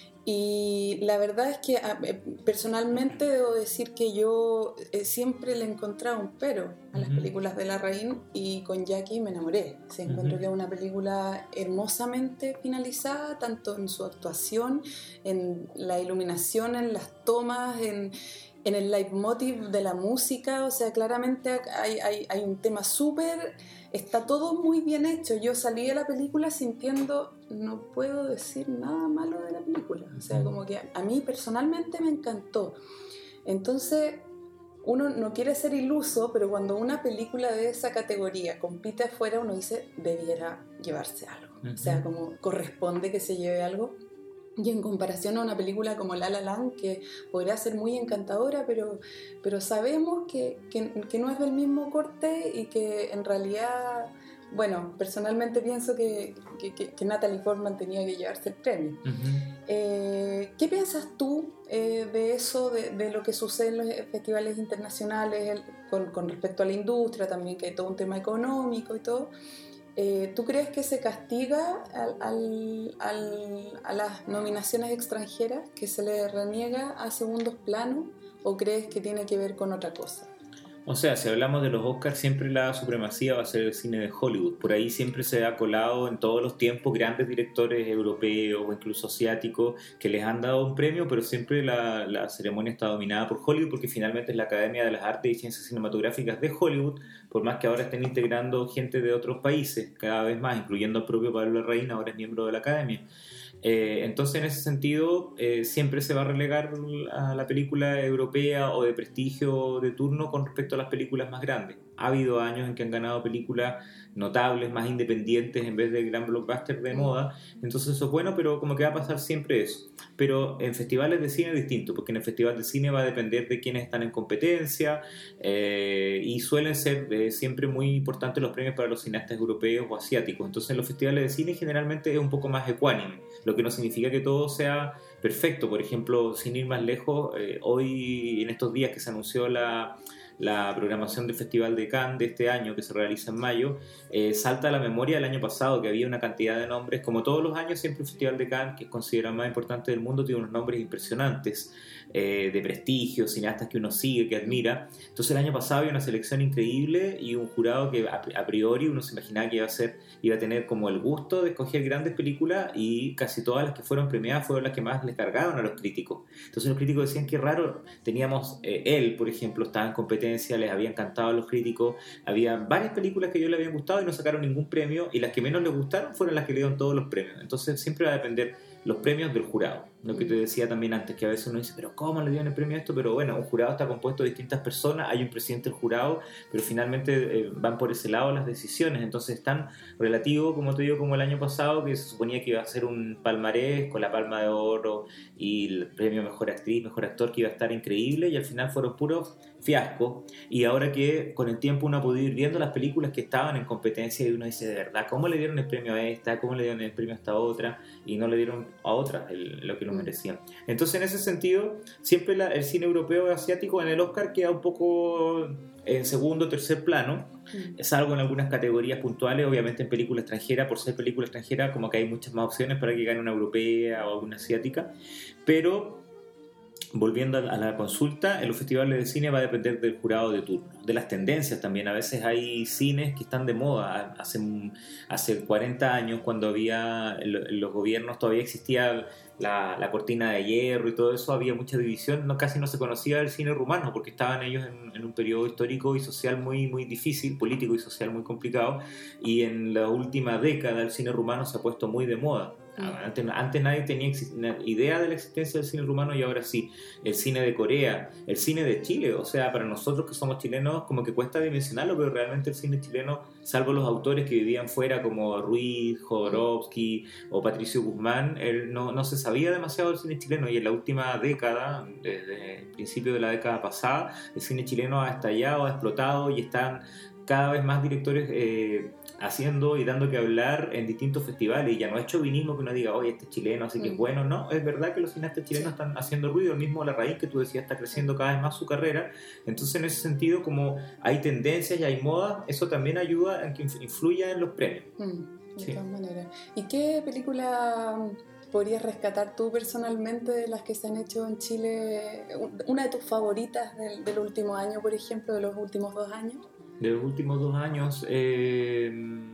Y la verdad es que a- eh, personalmente debo decir que yo eh, siempre le he encontrado un pero a las Ujú. películas de Larraín, y con Jackie me enamoré. Se encuentro Ujú. que es una película hermosamente finalizada, tanto en su actuación, en la iluminación, en las tomas, en, en el leitmotiv de la música. O sea, claramente hay, hay, hay un tema súper... Está todo muy bien hecho. Yo salí de la película sintiendo, no puedo decir nada malo de la película. O sea, como que a, a mí personalmente me encantó. Entonces, uno no quiere ser iluso, pero cuando una película de esa categoría compite afuera, uno dice, debiera llevarse algo. O sea, como corresponde que se lleve algo. Y en comparación a una película como La La Land, que podría ser muy encantadora, pero, pero sabemos que, que, que no es del mismo corte y que en realidad, bueno, personalmente pienso que, que, que, que Natalie Portman tenía que llevarse el premio. Ujú. Eh, ¿Qué piensas tú eh, de eso, de, de lo que sucede en los festivales internacionales el- con, con respecto a la industria también, que hay todo un tema económico y todo? Eh, ¿Tú crees que se castiga al, al, al, a las nominaciones extranjeras, que se le reniega a segundos planos, o crees que tiene que ver con otra cosa? O sea, si hablamos de los Oscars, siempre la supremacía va a ser el cine de Hollywood. Por ahí siempre se ha colado en todos los tiempos grandes directores europeos o incluso asiáticos que les han dado un premio, pero siempre la, la ceremonia está dominada por Hollywood, porque finalmente es la Academia de las Artes y Ciencias Cinematográficas de Hollywood, por más que ahora estén integrando gente de otros países, cada vez más, incluyendo al propio Pablo Larraín, ahora es miembro de la Academia. Eh, entonces, en ese sentido, eh, siempre se va a relegar a la película europea o de prestigio de turno con respecto a las películas más grandes. Ha habido años en que han ganado películas notables, más independientes, en vez de gran blockbuster de moda. Entonces eso es bueno, pero como que va a pasar siempre eso. Pero en festivales de cine es distinto, porque en el festival de cine va a depender de quiénes están en competencia, eh, y suelen ser eh, siempre muy importantes los premios para los cineastas europeos o asiáticos. Entonces en los festivales de cine generalmente es un poco más ecuánime, lo que no significa que todo sea perfecto. Por ejemplo, sin ir más lejos, eh, hoy en estos días que se anunció la, la programación del Festival de Cannes de este año, que se realiza en mayo, eh, salta a la memoria del año pasado, que había una cantidad de nombres. Como todos los años, siempre el Festival de Cannes, que es considerado el más importante del mundo, tiene unos nombres impresionantes, eh, de prestigio, cineastas que uno sigue, que admira. Entonces el año pasado había una selección increíble y un jurado que a, a priori uno se imaginaba que iba a ser, iba a tener como el gusto de escoger grandes películas, y casi todas las que fueron premiadas fueron las que más les cargaron a los críticos. Entonces los críticos decían que raro, teníamos eh, él, por ejemplo, estaba en competencia, les había encantado a los críticos, había varias películas que a ellos les habían gustado y no sacaron ningún premio, y las que menos les gustaron fueron las que le dieron todos los premios. Entonces siempre va a depender los premios del jurado. Lo que te decía también antes, que a veces uno dice, pero ¿cómo le dieron el premio a esto? Pero bueno, un jurado está compuesto de distintas personas, hay un presidente del jurado, pero finalmente eh, van por ese lado las decisiones. Entonces es tan relativo, como te digo, como el año pasado, que se suponía que iba a ser un palmarés con la Palma de Oro y el premio Mejor Actriz, Mejor Actor, que iba a estar increíble, y al final fueron puros fiascos. Y ahora que con el tiempo uno ha podido ir viendo las películas que estaban en competencia, y uno dice, de verdad, ¿cómo le dieron el premio a esta? ¿Cómo le dieron el premio a esta otra? Y no le dieron a otra el, lo que lo merecían. Entonces, en ese sentido, siempre la, el cine europeo y asiático en el Oscar queda un poco en segundo o tercer plano, salvo en algunas categorías puntuales. Obviamente en película extranjera, por ser película extranjera, como que hay muchas más opciones para que gane una europea o una asiática. Pero volviendo a la consulta, en los festivales de cine va a depender del jurado de turno, de las tendencias también. A veces hay cines que están de moda. Hace, hace cuarenta años, cuando había en los gobiernos todavía existía la, la cortina de hierro y todo eso, había mucha división, no, casi no se conocía el cine rumano, porque estaban ellos en, en un periodo histórico y social muy, muy difícil, político y social muy complicado, y en la última década el cine rumano se ha puesto muy de moda. Antes, antes nadie tenía idea de la existencia del cine rumano y ahora sí. El cine de Corea, el cine de Chile, o sea, para nosotros que somos chilenos como que cuesta dimensionarlo, pero realmente el cine chileno, salvo los autores que vivían fuera como Ruiz, Jodorowsky o Patricio Guzmán, él no, no se sabía demasiado del cine chileno, y en la última década, desde el principio de la década pasada, el cine chileno ha estallado, ha explotado y están cada vez más directores eh, haciendo y dando que hablar en distintos festivales, y ya no es chauvinismo que uno diga, oye, este es chileno, así que es bueno. No, es verdad que los cineastas chilenos están haciendo ruido, el mismo Larraín que tú decías está creciendo cada vez más su carrera. Entonces, en ese sentido, como hay tendencias y hay modas, eso también ayuda a que influya en los premios. Mm, de sí. todas maneras. ¿Y qué película podrías rescatar tú personalmente de las que se han hecho en Chile? Una de tus favoritas del, del último año, por ejemplo, de los últimos dos años. De los últimos dos años, eh,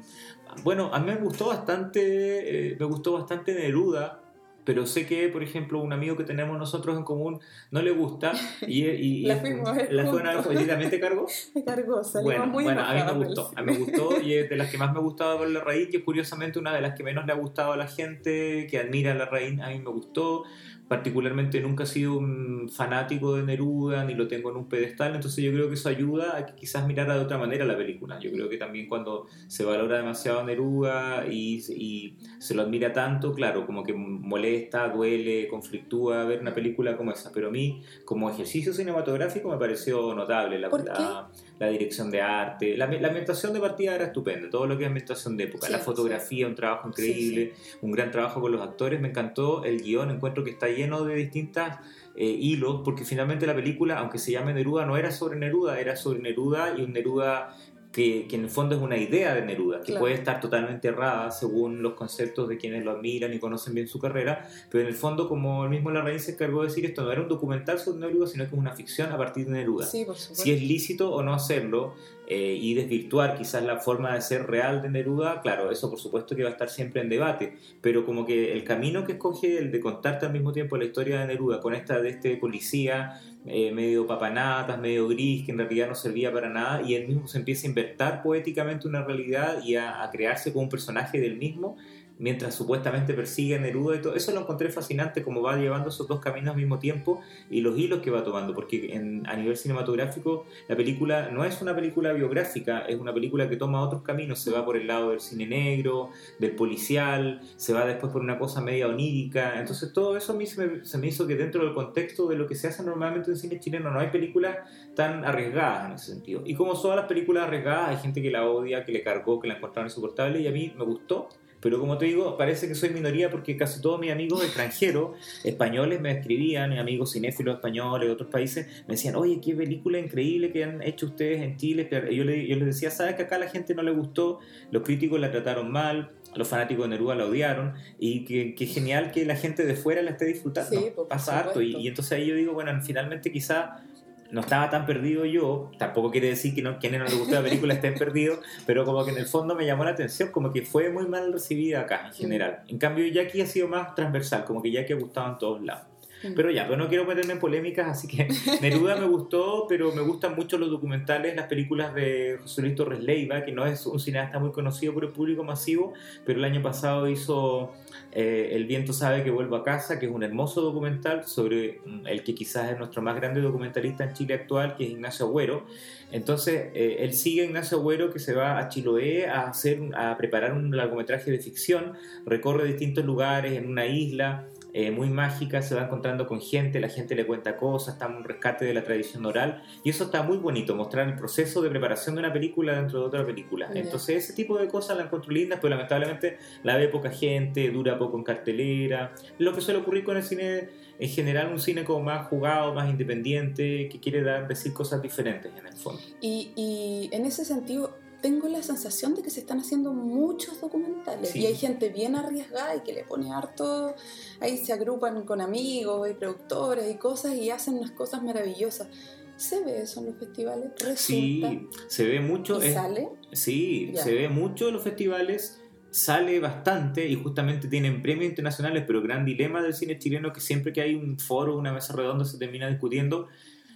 bueno, a mí me gustó bastante, eh, me gustó bastante Neruda, pero sé que, por ejemplo, un amigo que tenemos nosotros en común no le gusta y, y la fuimos a ver la fue una vez, ¿también te cargó? Me cargó, salimos bueno, muy bueno, a mí me gustó, a mí me gustó y es de las que más me gustaba ver Larraín, que es curiosamente una de las que menos le ha gustado a la gente que admira a Larraín. A mí me gustó. Particularmente nunca he sido un fanático de Neruda, ni lo tengo en un pedestal, entonces yo creo que eso ayuda a que quizás mirara de otra manera la película. Yo creo que también cuando se valora demasiado a Neruda y, y se lo admira tanto, claro, como que molesta, duele, conflictúa ver una película como esa, pero a mí como ejercicio cinematográfico me pareció notable la, la, la dirección de arte, la, la ambientación de partida era estupenda, todo lo que es ambientación de época, sí, la fotografía, sí. Un trabajo increíble, sí, sí. Un gran trabajo con los actores, me encantó el guión, encuentro que está lleno de distintas eh, hilos, porque finalmente la película, aunque se llame Neruda, no era sobre Neruda, era sobre Neruda y un Neruda que, que en el fondo es una idea de Neruda, que claro. Puede estar totalmente errada según los conceptos de quienes lo admiran y conocen bien su carrera, pero en el fondo, como el mismo Larraín se encargó de decir, esto no era un documental sobre Neruda, sino que es una ficción a partir de Neruda. Sí, por supuesto. Si es lícito o no hacerlo, eh, y desvirtuar quizás la forma de ser real de Neruda, claro, eso por supuesto que va a estar siempre en debate, pero como que el camino que escoge, el de contarte al mismo tiempo la historia de Neruda con esta de este policía eh, medio papanatas, medio gris, que en realidad no servía para nada, y él mismo se empieza a inventar poéticamente una realidad y a, a crearse como un personaje del mismo, mientras supuestamente persigue a Neruda y todo. Eso lo encontré fascinante, como va llevando esos dos caminos al mismo tiempo y los hilos que va tomando, porque en, a nivel cinematográfico la película no es una película biográfica, es una película que toma otros caminos, se va por el lado del cine negro, del policial, se va después por una cosa media onírica. Entonces todo eso a mí se me, se me hizo que dentro del contexto de lo que se hace normalmente en cine chileno no hay películas tan arriesgadas en ese sentido, y como todas las películas arriesgadas hay gente que la odia, que le cargó, que la encontraron insoportable, y a mí me gustó. Pero como te digo, parece que soy minoría porque casi todos mis amigos extranjeros, españoles, me escribían, amigos cinéfilos españoles de otros países, me decían, oye, qué película increíble que han hecho ustedes en Chile. Y yo, le, yo les decía, ¿sabes que acá a la gente no le gustó? Los críticos la trataron mal, los fanáticos de Neruda la odiaron, y que, que genial que la gente de fuera la esté disfrutando. Sí, pues, pasa harto. Y, y entonces ahí yo digo, bueno, finalmente quizá no estaba tan perdido yo, tampoco quiere decir que no, quienes no les gustó la película estén perdidos, pero como que en el fondo me llamó la atención, como que fue muy mal recibida acá en general. En cambio Jackie ha sido más transversal, como que Jackie ha gustado en todos lados. Pero ya, pero no quiero meterme en polémicas, así que Neruda me gustó, pero me gustan mucho los documentales, las películas de José Luis Torres Leiva, que no es un cineasta muy conocido por el público masivo, pero el año pasado hizo eh, El viento sabe que vuelvo a casa, que es un hermoso documental sobre el que quizás es nuestro más grande documentalista en Chile actual, que es Ignacio Agüero. Entonces, eh, él sigue a Ignacio Agüero, que se va a Chiloé a, hacer, a preparar un largometraje de ficción, recorre distintos lugares en una isla, Eh, muy mágica, se va encontrando con gente, la gente le cuenta cosas, está un rescate de la tradición oral, y eso está muy bonito, mostrar el proceso de preparación de una película dentro de otra película. Yeah. Entonces ese tipo de cosas la encuentro lindas, pero lamentablemente la ve poca gente, dura poco en cartelera, lo que suele ocurrir con el cine en general, un cine como más jugado, más independiente, que quiere dar, decir cosas diferentes en el fondo. Y, y en ese sentido tengo la sensación de que se están haciendo muchos documentales, sí. Y hay gente bien arriesgada y que le pone harto, ahí se agrupan con amigos y productores y cosas y hacen unas cosas maravillosas. ¿Se ve eso en los festivales? ¿Resulta? Sí, se ve mucho. ¿Y es, sale? Sí, ya. Se ve mucho en los festivales, sale bastante y justamente tienen premios internacionales, pero el gran dilema del cine chileno es que siempre que hay un foro, una mesa redonda, se termina discutiendo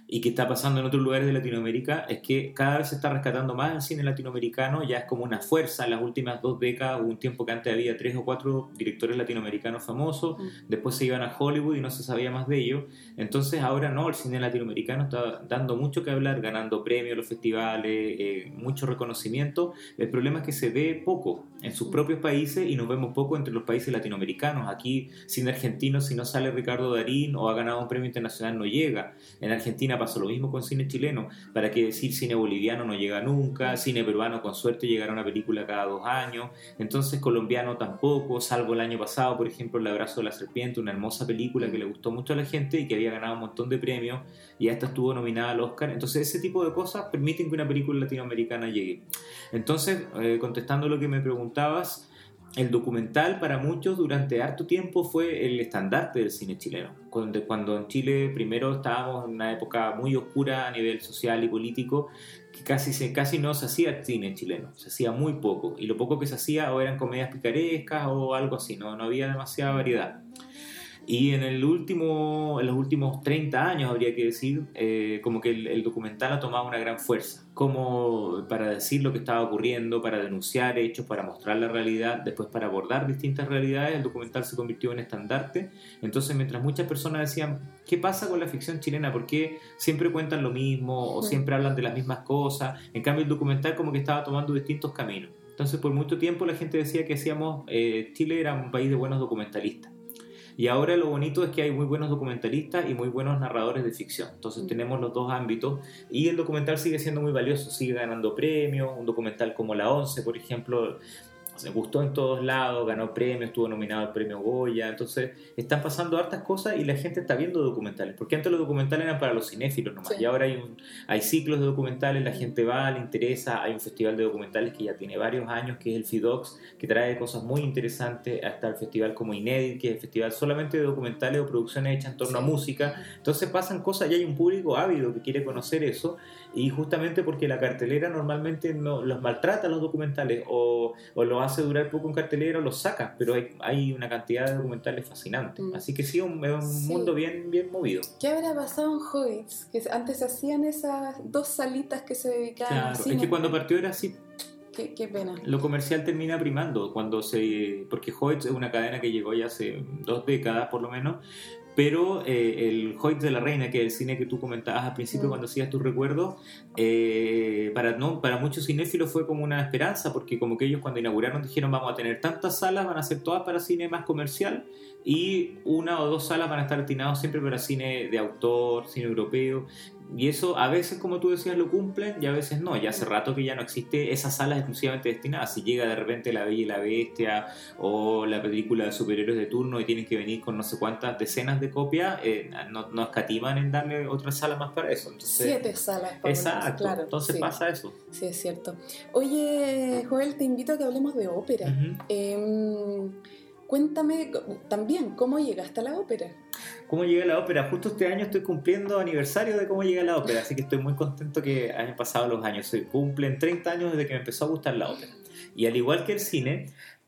y que está pasando en otros lugares de Latinoamérica, es que cada vez se está rescatando más el cine latinoamericano, ya es como una fuerza. En las últimas dos décadas hubo un tiempo que antes había tres o cuatro directores latinoamericanos famosos, mm. después se iban a Hollywood y no se sabía más de ellos. Entonces ahora no, el cine latinoamericano está dando mucho que hablar, ganando premios en los festivales, eh, mucho reconocimiento. El problema es que se ve poco en sus propios países y nos vemos poco entre los países latinoamericanos. Aquí, cine argentino, si no sale Ricardo Darín o ha ganado un premio internacional, no llega. En Argentina pasó lo mismo con cine chileno. ¿Para qué decir cine boliviano? No llega nunca. Cine peruano, con suerte, llegará una película cada dos años. Entonces, colombiano tampoco, salvo el año pasado, por ejemplo, El abrazo de la serpiente, una hermosa película que le gustó mucho a la gente y que había ganado un montón de premios, y hasta estuvo nominada al Oscar. Entonces, ese tipo de cosas permiten que una película latinoamericana llegue. Entonces, eh, contestando lo que me preguntabas, el documental para muchos durante harto tiempo fue el estandarte del cine chileno. Cuando, cuando en Chile primero estábamos en una época muy oscura a nivel social y político, que casi, se, casi no se hacía cine chileno, se hacía muy poco, y lo poco que se hacía o eran comedias picarescas o algo así, no, no había demasiada variedad. Y en, el último, en los últimos treinta años, habría que decir, eh, como que el, el documental ha tomado una gran fuerza, como para decir lo que estaba ocurriendo, para denunciar hechos, para mostrar la realidad, después para abordar distintas realidades. El documental se convirtió en estandarte. Entonces, mientras muchas personas decían, ¿qué pasa con la ficción chilena? ¿Por qué siempre cuentan lo mismo o siempre hablan de las mismas cosas? En cambio, el documental como que estaba tomando distintos caminos. Entonces, por mucho tiempo la gente decía que hacíamos, eh, Chile era un país de buenos documentalistas. Y ahora lo bonito es que hay muy buenos documentalistas y muy buenos narradores de ficción. Entonces tenemos los dos ámbitos y el documental sigue siendo muy valioso, sigue ganando premios. Un documental como La Once, por ejemplo, se gustó en todos lados, ganó premios, estuvo nominado al premio Goya. Entonces están pasando hartas cosas y la gente está viendo documentales, porque antes los documentales eran para los cinéfilos nomás, sí. Y ahora hay, un, hay ciclos de documentales, la gente va, le interesa. Hay un festival de documentales que ya tiene varios años, que es el FIDOX, que trae cosas muy interesantes. Hasta el festival como Inédit, que es el festival solamente de documentales o producciones hechas en torno sí. a música. Entonces pasan cosas y hay un público ávido que quiere conocer eso, y justamente porque la cartelera normalmente no los maltrata los documentales o, o los hace durar poco en cartelera o los saca, pero hay, hay una cantidad de documentales fascinantes. Mm. Así que sí, un, es un sí. mundo bien, bien movido. ¿Qué habrá pasado en Hobbits? Que antes se hacían esas dos salitas que se dedicaban claro, al cine. Es que cuando partió era así. Qué, qué pena. Lo comercial termina primando cuando se, porque Hobbits es una cadena que llegó ya hace dos décadas por lo menos. Pero eh, el Hoyt de la Reina, que es el cine que tú comentabas al principio mm. cuando hacías tus recuerdos, eh, para, no, para muchos cinéfilos fue como una esperanza, porque como que ellos cuando inauguraron dijeron vamos a tener tantas salas, van a ser todas para cine más comercial, y una o dos salas van a estar destinadas siempre para cine de autor, cine europeo. Y eso a veces, como tú decías, lo cumplen y a veces no. Ya hace rato que ya no existe esas salas exclusivamente destinadas. Si llega de repente La Bella y la Bestia o la película de superhéroes de turno y tienen que venir con no sé cuántas decenas de copias, eh, no, no escatiman en darle otra sala más para eso. Entonces, siete salas. Para exacto. Claro, Entonces sí. pasa eso. Sí, es cierto. Oye, Joel, te invito a que hablemos de ópera. Uh-huh. Eh, cuéntame también, ¿cómo llegaste a la ópera? ¿Cómo llegué a la ópera? Justo este año estoy cumpliendo aniversario de cómo llegué a la ópera, así que estoy muy contento que hayan pasado los años. Se cumplen treinta años desde que me empezó a gustar la ópera. Y al igual que el cine,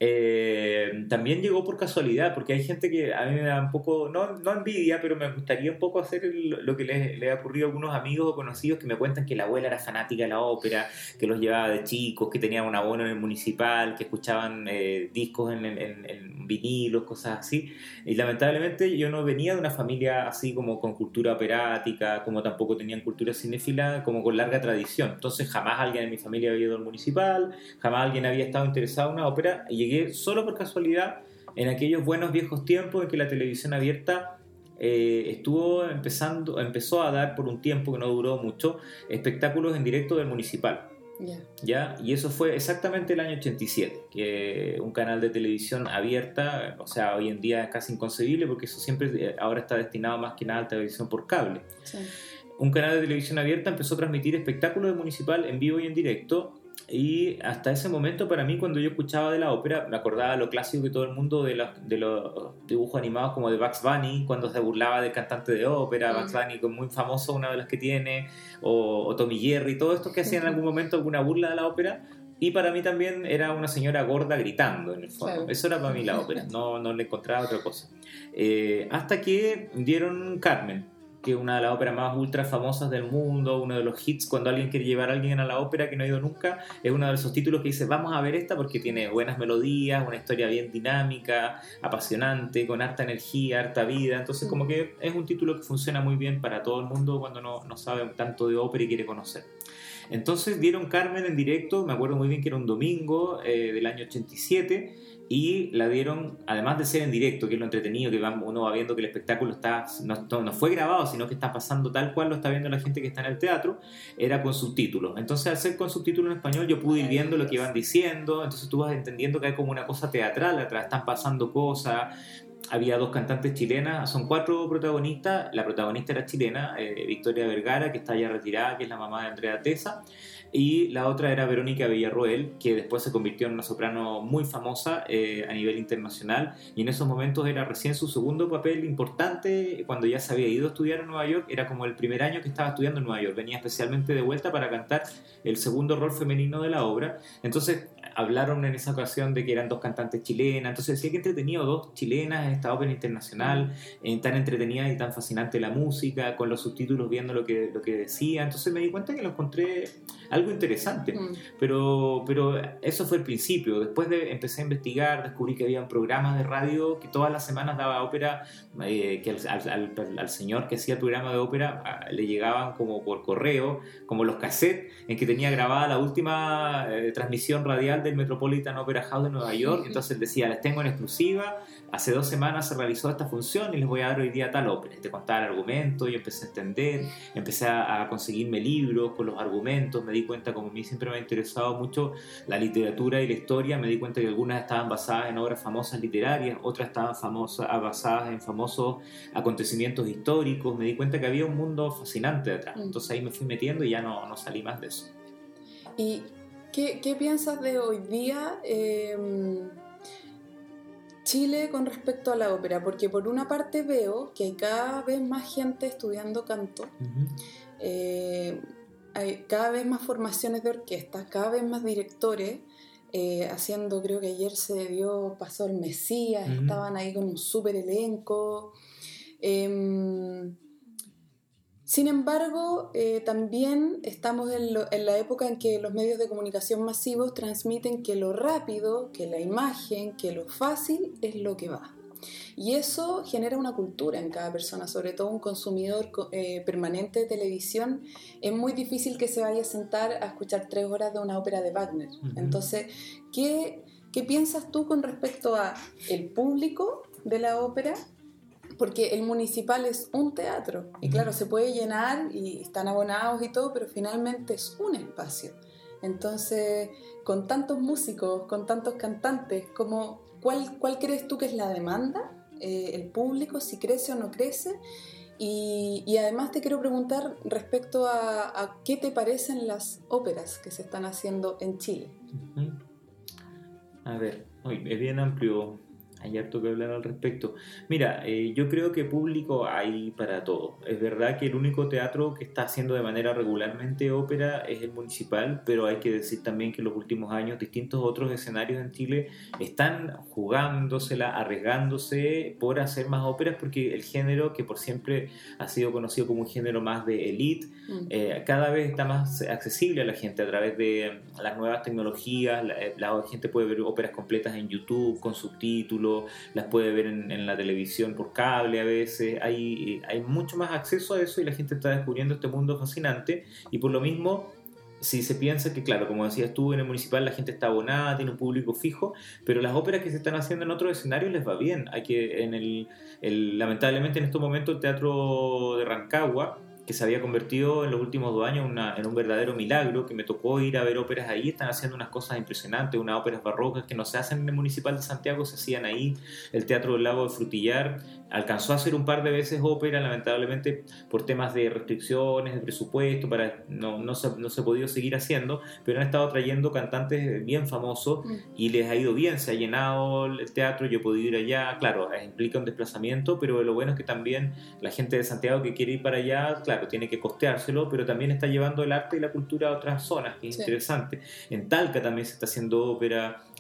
eh, también llegó por casualidad, porque hay gente que a mí me da un poco, no, no envidia, pero me gustaría un poco hacer el, lo que le, le ha ocurrido a algunos amigos o conocidos que me cuentan que la abuela era fanática de la ópera, que los llevaba de chicos, que tenían un abono en el municipal, que escuchaban eh, discos en, en, en vinilos, cosas así. Y lamentablemente yo no venía de una familia así como con cultura operática, como tampoco tenían cultura cinéfila, como con larga tradición. Entonces jamás alguien en mi familia había ido al municipal, jamás alguien había estado interesado en una ópera, y llegué solo por casualidad en aquellos buenos viejos tiempos en que la televisión abierta eh, estuvo empezando, empezó a dar por un tiempo que no duró mucho espectáculos en directo del municipal. Yeah. ¿Ya? Y eso fue exactamente el año ochenta y siete, que un canal de televisión abierta, o sea, hoy en día es casi inconcebible porque eso siempre ahora está destinado más que nada a la televisión por cable. Sí. Un canal de televisión abierta empezó a transmitir espectáculos del municipal en vivo y en directo. Y hasta ese momento, para mí, cuando yo escuchaba de la ópera, me acordaba lo clásico que todo el mundo de los, de los dibujos animados como de Bugs Bunny, cuando se burlaba del cantante de ópera, uh-huh. Bugs Bunny, que es muy famoso, una de las que tiene, o, o Tommy Jerry, todo esto que hacían uh-huh. en algún momento alguna burla de la ópera. Y para mí también era una señora gorda gritando, en el fondo. Claro. Eso era para mí la ópera, no, no le encontraba otra cosa. Eh, hasta que dieron Carmen. que es una de las óperas más ultra famosas del mundo, uno de los hits cuando alguien quiere llevar a alguien a la ópera que no ha ido nunca, es uno de esos títulos que dice vamos a ver esta porque tiene buenas melodías, una historia bien dinámica, apasionante, con harta energía, harta vida, entonces como que es un título que funciona muy bien para todo el mundo cuando no, no sabe tanto de ópera y quiere conocer. Entonces dieron Carmen en directo, me acuerdo muy bien que era un domingo eh, del año ochenta y siete, y la dieron, además de ser en directo, que es lo entretenido, que uno va viendo que el espectáculo está, no, no fue grabado, sino que está pasando tal cual lo está viendo la gente que está en el teatro, era con subtítulos. Entonces, al ser con subtítulos en español, yo pude ir viendo lo que iban diciendo, entonces tú vas entendiendo que hay como una cosa teatral atrás, están pasando cosas. Había dos cantantes chilenas, son cuatro protagonistas, la protagonista era chilena, eh, Victoria Vergara, que está ya retirada, que es la mamá de Andrea Tesa, y la otra era Verónica Villarroel, que después se convirtió en una soprano muy famosa eh, a nivel internacional, y en esos momentos era recién su segundo papel importante, cuando ya se había ido a estudiar en Nueva York, era como el primer año que estaba estudiando en Nueva York, venía especialmente de vuelta para cantar el segundo rol femenino de la obra. Entonces hablaron en esa ocasión de que eran dos cantantes chilenas, entonces decía que entretenido, dos chilenas en esta ópera internacional, eh, tan entretenida y tan fascinante la música, con los subtítulos viendo lo que, lo que decía, entonces me di cuenta que lo encontré algo interesante, mm. pero, pero eso fue el principio. Después de, empecé a investigar, descubrí que había programas de radio que todas las semanas daba ópera, eh, que al, al, al, al señor que hacía el programa de ópera a, le llegaban como por correo, como los cassettes en que tenía grabada la última eh, transmisión radial del Metropolitan Opera House de Nueva York. Entonces decía, les tengo en exclusiva, hace dos semanas se realizó esta función y les voy a dar hoy día tal ópera. Te contaba el argumento, yo empecé a entender, empecé a, a conseguirme libros con los argumentos, me di cuenta, como a mí siempre me ha interesado mucho la literatura y la historia, me di cuenta que algunas estaban basadas en obras famosas literarias, otras estaban famosas, basadas en famosos acontecimientos históricos, me di cuenta que había un mundo fascinante detrás. Entonces ahí me fui metiendo y ya no, no salí más de eso. ¿Y qué, qué piensas de hoy día eh, Chile con respecto a la ópera? Porque por una parte veo que hay cada vez más gente estudiando canto, uh-huh. eh, hay cada vez más formaciones de orquesta, cada vez más directores eh, haciendo, creo que ayer se dio Pasó el Mesías, uh-huh. estaban ahí con un súper elenco. Eh, sin embargo, eh, también estamos en, lo, en la época en que los medios de comunicación masivos transmiten que lo rápido, que la imagen, que lo fácil es lo que va. Y eso genera una cultura en cada persona, sobre todo un consumidor eh, permanente de televisión. Es muy difícil que se vaya a sentar a escuchar tres horas de una ópera de Wagner. Uh-huh. Entonces, ¿qué, qué piensas tú con respecto a el público de la ópera? Porque el Municipal es un teatro, y claro, se puede llenar y están abonados y todo, pero finalmente es un espacio. Entonces, con tantos músicos, con tantos cantantes, ¿cómo, cuál, ¿cuál crees tú que es la demanda? Eh, el público, si crece o no crece. Y, y además te quiero preguntar respecto a, a qué te parecen las óperas que se están haciendo en Chile. Uh-huh. A ver, uy, es bien amplio, hay harto que hablar al respecto. Mira, eh, yo creo que público hay para todo. Es verdad que el único teatro que está haciendo de manera regularmente ópera es el Municipal, pero hay que decir también que en los últimos años distintos otros escenarios en Chile están jugándosela, arriesgándose por hacer más óperas, porque el género, que por siempre ha sido conocido como un género más de élite, mm. eh, cada vez está más accesible a la gente a través de las nuevas tecnologías. La, la gente puede ver óperas completas en YouTube con subtítulos, las puede ver en, en la televisión por cable a veces, hay, hay mucho más acceso a eso y la gente está descubriendo este mundo fascinante. Y por lo mismo, si se piensa que, claro, como decías tú, en el Municipal la gente está abonada, tiene un público fijo, pero las óperas que se están haciendo en otros escenarios les va bien. Hay que, en el, el, lamentablemente en estos momentos el Teatro de Rancagua, que se había convertido en los últimos dos años una, en un verdadero milagro, que me tocó ir a ver óperas ahí, están haciendo unas cosas impresionantes, unas óperas barrocas que no se hacen en el Municipal de Santiago, se hacían ahí. El Teatro del Lago de Frutillar alcanzó a hacer un par de veces ópera, lamentablemente por temas de restricciones, de presupuesto, para, no, no, se, no se ha podido seguir haciendo, pero han estado trayendo cantantes bien famosos y les ha ido bien, se ha llenado el teatro, yo he podido ir allá, claro, implica un desplazamiento, pero lo bueno es que también la gente de Santiago que quiere ir para allá, claro, tiene que costeárselo, pero también está llevando el arte y la cultura a otras zonas, que es sí. interesante. En Talca también se está haciendo ópera,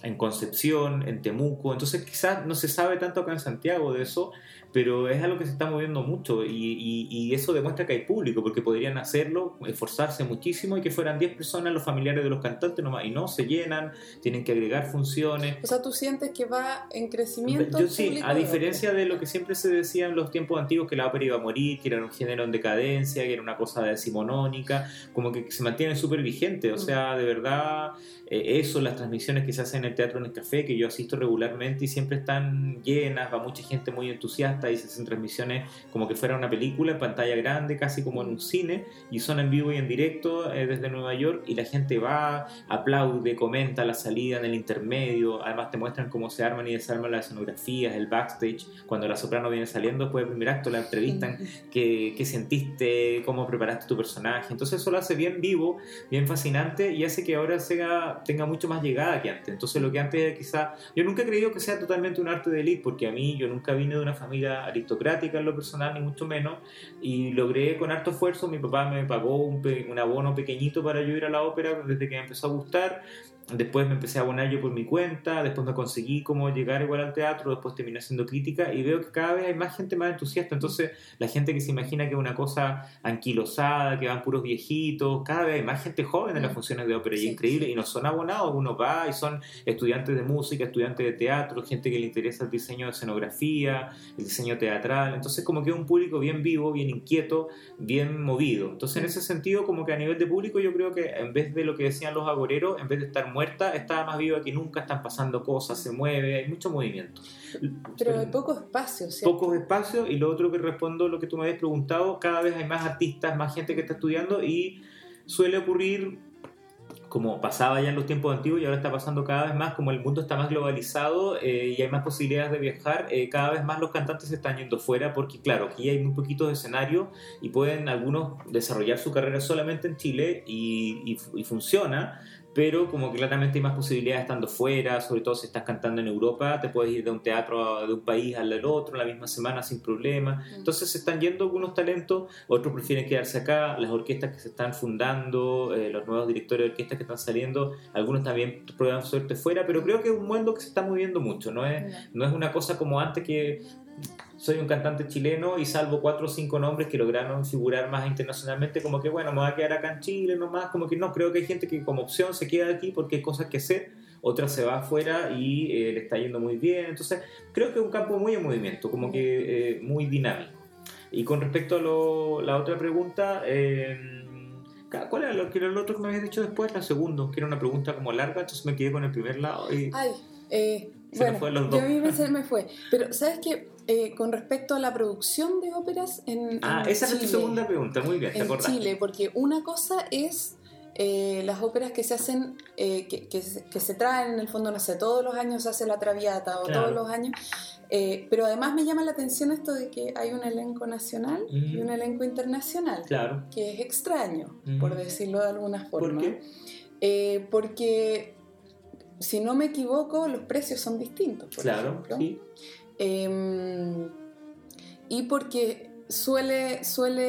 en Concepción, en Temuco. Entonces quizás no se sabe tanto acá en Santiago de eso, pero es algo que se está moviendo mucho y, y, y eso demuestra que hay público, porque podrían hacerlo, esforzarse muchísimo y que fueran diez personas los familiares de los cantantes nomás, y no, se llenan, tienen que agregar funciones. O sea, ¿tú sientes que va en crecimiento? Yo sí, a diferencia de lo que siempre se decía en los tiempos antiguos, que la ópera iba a morir, que era un género en decadencia, que era una cosa decimonónica, como que se mantiene súper vigente. O sea, de verdad, eh, eso, las transmisiones que se hacen en el Teatro Nescafé, que yo asisto regularmente y siempre están llenas, va mucha gente muy entusiasta y se hacen transmisiones como que fuera una película en pantalla grande, casi como en un cine, y son en vivo y en directo eh, desde Nueva York, y la gente va, aplaude, comenta la salida en el intermedio, además te muestran cómo se arman y desarman las escenografías, el backstage, cuando la soprano viene saliendo después del primer acto, la entrevistan, qué, qué sentiste, cómo preparaste tu personaje. Entonces eso lo hace bien vivo, bien fascinante, y hace que ahora sea, tenga mucho más llegada que antes. Entonces lo que antes quizá, yo nunca he creído que sea totalmente un arte de élite, porque a mí, yo nunca vine de una familia aristocrática en lo personal, ni mucho menos, y logré con harto esfuerzo. Mi papá me pagó un, pe- un abono pequeñito para yo ir a la ópera desde que me empezó a gustar. Después me empecé a abonar yo por mi cuenta, después me conseguí cómo llegar igual al teatro, después terminé haciendo crítica, y veo que cada vez hay más gente más entusiasta. Entonces la gente que se imagina que es una cosa anquilosada, que van puros viejitos, cada vez hay más gente joven en las funciones de ópera, y Sí, es increíble, sí. y no son abonados, uno va y son estudiantes de música, estudiantes de teatro, gente que le interesa el diseño de escenografía, el diseño teatral. Entonces como que es un público bien vivo, bien inquieto, bien movido. Entonces en ese sentido, como que a nivel de público, yo creo que en vez de lo que decían los agoreros, en vez de estar muerta, está más viva que nunca, están pasando cosas, se mueve, hay mucho movimiento. Pero hay poco espacio, ¿cierto? Pocos espacios. Y lo otro que respondo, lo que tú me habías preguntado, cada vez hay más artistas, más gente que está estudiando, y suele ocurrir, como pasaba ya en los tiempos antiguos y ahora está pasando cada vez más, como el mundo está más globalizado eh, y hay más posibilidades de viajar, eh, cada vez más los cantantes se están yendo fuera, porque claro, aquí hay muy poquitos escenarios y pueden algunos desarrollar su carrera solamente en Chile, y, y, y funciona, pero como que claramente hay más posibilidades estando fuera, sobre todo si estás cantando en Europa, te puedes ir de un teatro a- de un país al del otro la misma semana sin problema. Entonces se están yendo algunos talentos, otros prefieren quedarse acá, las orquestas que se están fundando, eh, los nuevos directores de orquestas que están saliendo, algunos también prueban suerte fuera, pero creo que es un mundo que se está moviendo mucho, no es, no es una cosa como antes, que soy un cantante chileno y salvo cuatro o cinco nombres que lograron figurar más internacionalmente, como que bueno, me voy a quedar acá en Chile nomás. Como que no, creo que hay gente que como opción se queda aquí porque hay cosas que hacer, otra se va afuera y eh, le está yendo muy bien. Entonces creo que es un campo muy en movimiento, como que eh, muy dinámico. Y con respecto a lo, la otra pregunta, eh, ¿cuál era lo que era el otro que me habías dicho después? La segunda, que era una pregunta como larga, entonces me quedé con el primer lado y Ay, eh, se bueno, me fue los yo dos. a mí me, se me fue. Pero, ¿sabes qué? Eh, con respecto a la producción de óperas en, Ah, en esa Chile, es tu segunda pregunta, muy bien, te en acordaste. Chile, porque una cosa es eh, las óperas que se hacen, eh, que, que, se, que se traen en el fondo, no sé, todos los años se hace La Traviata o Claro. todos los años, eh, pero además me llama la atención esto de que hay un elenco nacional Mm. y un elenco internacional, Claro. que es extraño, Mm. por decirlo de alguna forma. ¿Por qué? Eh, porque, si no me equivoco, los precios son distintos, por Claro, ejemplo. sí. Eh, y porque suele,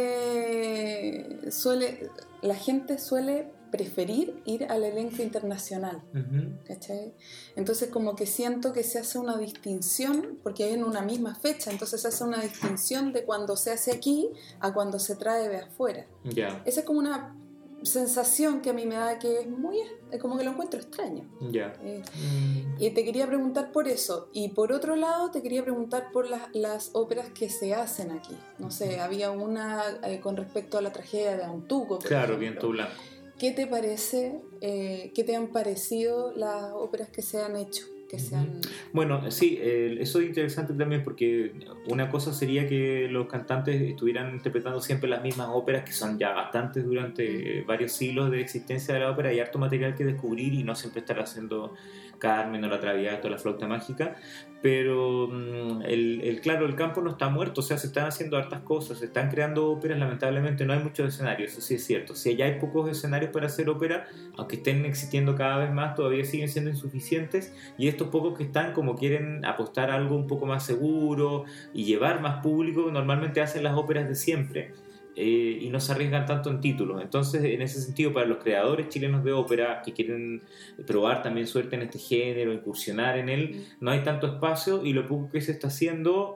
suele, suele, la gente suele preferir ir al elenco internacional, Uh-huh. ¿cachai? Entonces como que siento que se hace una distinción, porque es en una misma fecha, entonces se hace una distinción de cuando se hace aquí a cuando se trae de afuera. Ya, Esa es como una sensación que a mí me da, que es muy, es como que lo encuentro extraño. ya. Eh, Mm. y te quería preguntar por eso. Y por otro lado, te quería preguntar por las, las óperas que se hacen aquí. No sé, había una eh, con respecto a la tragedia de Antuco, por Claro, ejemplo. viento blanco. ¿Qué te parece, eh, qué te han parecido las óperas que se han hecho? Que se han... Bueno, sí, eh, eso es interesante también, porque una cosa sería que los cantantes estuvieran interpretando siempre las mismas óperas, que son ya bastantes durante eh, varios siglos de existencia de la ópera. Hay harto material que descubrir y no siempre estar haciendo Carmen o la Traviata o la Flauta Mágica, pero mm, el, el, claro, el campo no está muerto, o sea, se están haciendo hartas cosas, se están creando óperas, lamentablemente no hay muchos escenarios, eso sí es cierto. Si ya hay pocos escenarios para hacer ópera, aunque estén existiendo cada vez más, todavía siguen siendo insuficientes, y estos pocos que están, como quieren apostar a algo un poco más seguro y llevar más público, normalmente hacen las óperas de siempre, eh, y no se arriesgan tanto en títulos. Entonces, en ese sentido, para los creadores chilenos de ópera que quieren probar también suerte en este género, incursionar en él, no hay tanto espacio, y lo poco que se está haciendo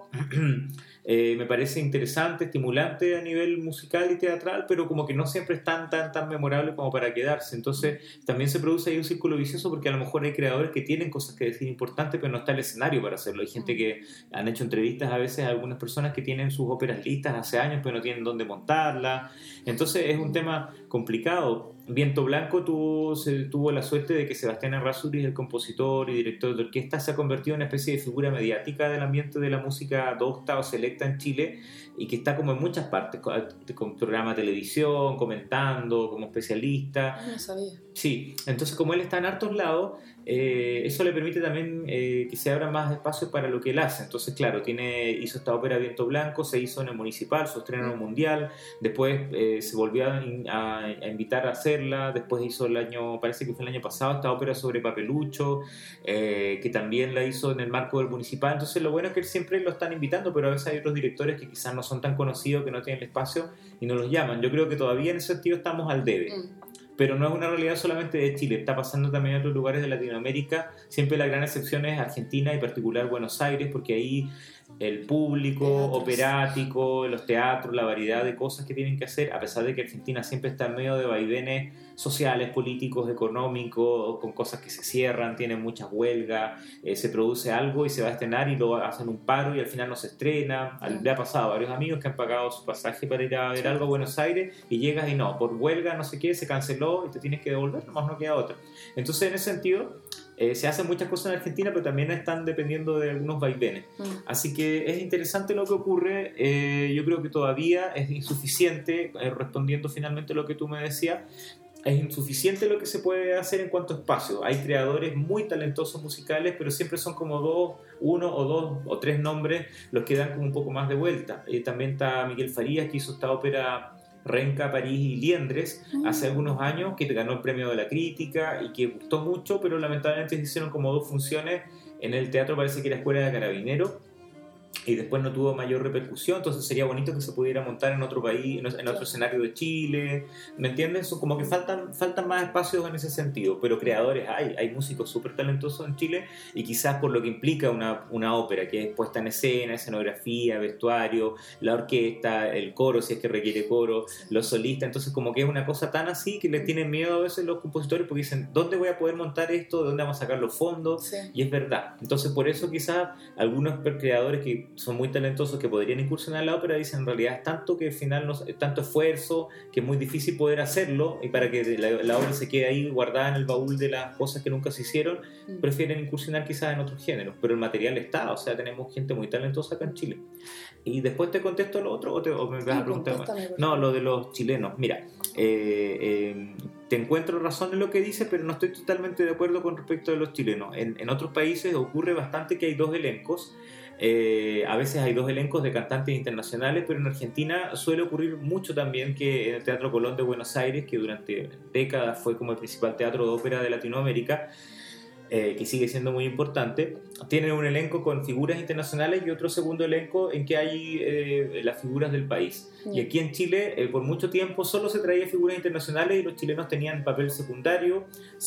eh, me parece interesante, estimulante a nivel musical y teatral, pero como que no siempre es tan, tan, tan memorable como para quedarse. Entonces, también se produce ahí un círculo vicioso, porque a lo mejor hay creadores que tienen cosas que decir importantes, pero no está el escenario para hacerlo. Hay gente que han hecho entrevistas a veces a algunas personas que tienen sus óperas listas hace años, pero no tienen dónde montarla. Entonces es un tema complicado. Viento Blanco tuvo, se, tuvo la suerte de que Sebastián Errázuriz, el compositor y director de orquesta, se ha convertido en una especie de figura mediática del ambiente de la música docta o selecta en Chile, y que está como en muchas partes, con, con programa de televisión, comentando, como especialista. No sabía. Sí, entonces como él está en hartos lados, eh, eso le permite también eh, que se abran más espacios para lo que él hace. Entonces, claro, tiene, hizo esta ópera Viento Blanco, se hizo en el Municipal, su estreno en el Mundial, después eh, se volvió a, a, a invitar a hacerla, después hizo el año, parece que fue el año pasado, esta ópera sobre Papelucho, eh, que también la hizo en el marco del Municipal. Entonces, lo bueno es que él siempre lo están invitando, pero a veces hay otros directores que quizás no son tan conocidos, que no tienen el espacio y no los llaman. Yo creo que todavía en ese sentido estamos al debe. Mm. Pero no es una realidad solamente de Chile, está pasando también en otros lugares de Latinoamérica. Siempre la gran excepción es Argentina, y en particular Buenos Aires, porque ahí el público teatros, operático, los teatros, la variedad de cosas que tienen que hacer, a pesar de que Argentina siempre está en medio de vaivenes sociales, políticos, económicos, con cosas que se cierran, tienen muchas huelgas, eh, se produce algo y se va a estrenar y lo hacen un paro y al final no se estrena. Mm. Le ha pasado a varios amigos que han pagado su pasaje para ir a ver algo a Buenos Aires y llegas y no, por huelga, no sé qué, se canceló y te tienes que devolver, nomás no queda otra. Entonces, en ese sentido, Eh, se hacen muchas cosas en Argentina, pero también están dependiendo de algunos vaivenes. Mm. Así que es interesante lo que ocurre. Eh, yo creo que todavía es insuficiente, eh, respondiendo finalmente a lo que tú me decías, es insuficiente lo que se puede hacer en cuanto a espacio. Hay creadores muy talentosos musicales, pero siempre son como dos, uno o dos o tres nombres los que dan como un poco más de vuelta. Eh, también está Miguel Farías, que hizo esta ópera Renca, París y Liendres hace algunos años, que ganó el premio de la crítica y que gustó mucho, pero lamentablemente se hicieron como dos funciones en el teatro, parece que era Escuela de Carabineros, y después no tuvo mayor repercusión. Entonces sería bonito que se pudiera montar en otro país, en otro escenario de Chile, ¿me entiendes? Como que faltan, faltan más espacios en ese sentido, pero creadores hay, hay músicos súper talentosos en Chile, y quizás por lo que implica una, una ópera, que es puesta en escena, escenografía, vestuario, la orquesta, el coro, si es que requiere coro, los solistas. Entonces como que es una cosa tan así que les tienen miedo a veces los compositores, porque dicen, ¿dónde voy a poder montar esto? ¿De dónde vamos a sacar los fondos? Sí. Y es verdad. Entonces por eso quizás algunos creadores que son muy talentosos, que podrían incursionar en la ópera, dicen, en realidad es tanto que al final no, tanto esfuerzo, que es muy difícil poder hacerlo, y para que la, la obra se quede ahí guardada en el baúl de las cosas que nunca se hicieron, mm. prefieren incursionar quizás en otros géneros, pero el material está, o sea, tenemos gente muy talentosa acá en Chile. Y después te contesto lo otro, o, te, o me vas sí, a preguntar más. No, lo de los chilenos. Mira, eh, eh, te encuentro razón en lo que dices, pero no estoy totalmente de acuerdo con respecto de los chilenos. En, en otros países ocurre bastante que hay dos elencos. Eh, a veces hay dos elencos de cantantes internacionales, pero en Argentina suele ocurrir mucho también que en el Teatro Colón de Buenos Aires, que durante décadas fue como el principal teatro de ópera de Latinoamérica, eh, que sigue siendo muy importante, tienen un elenco con figuras internacionales y otro segundo elenco en que hay eh, las figuras del país. Sí. Y aquí en Chile, eh, por mucho tiempo, solo se traía figuras internacionales y los chilenos tenían papel secundario,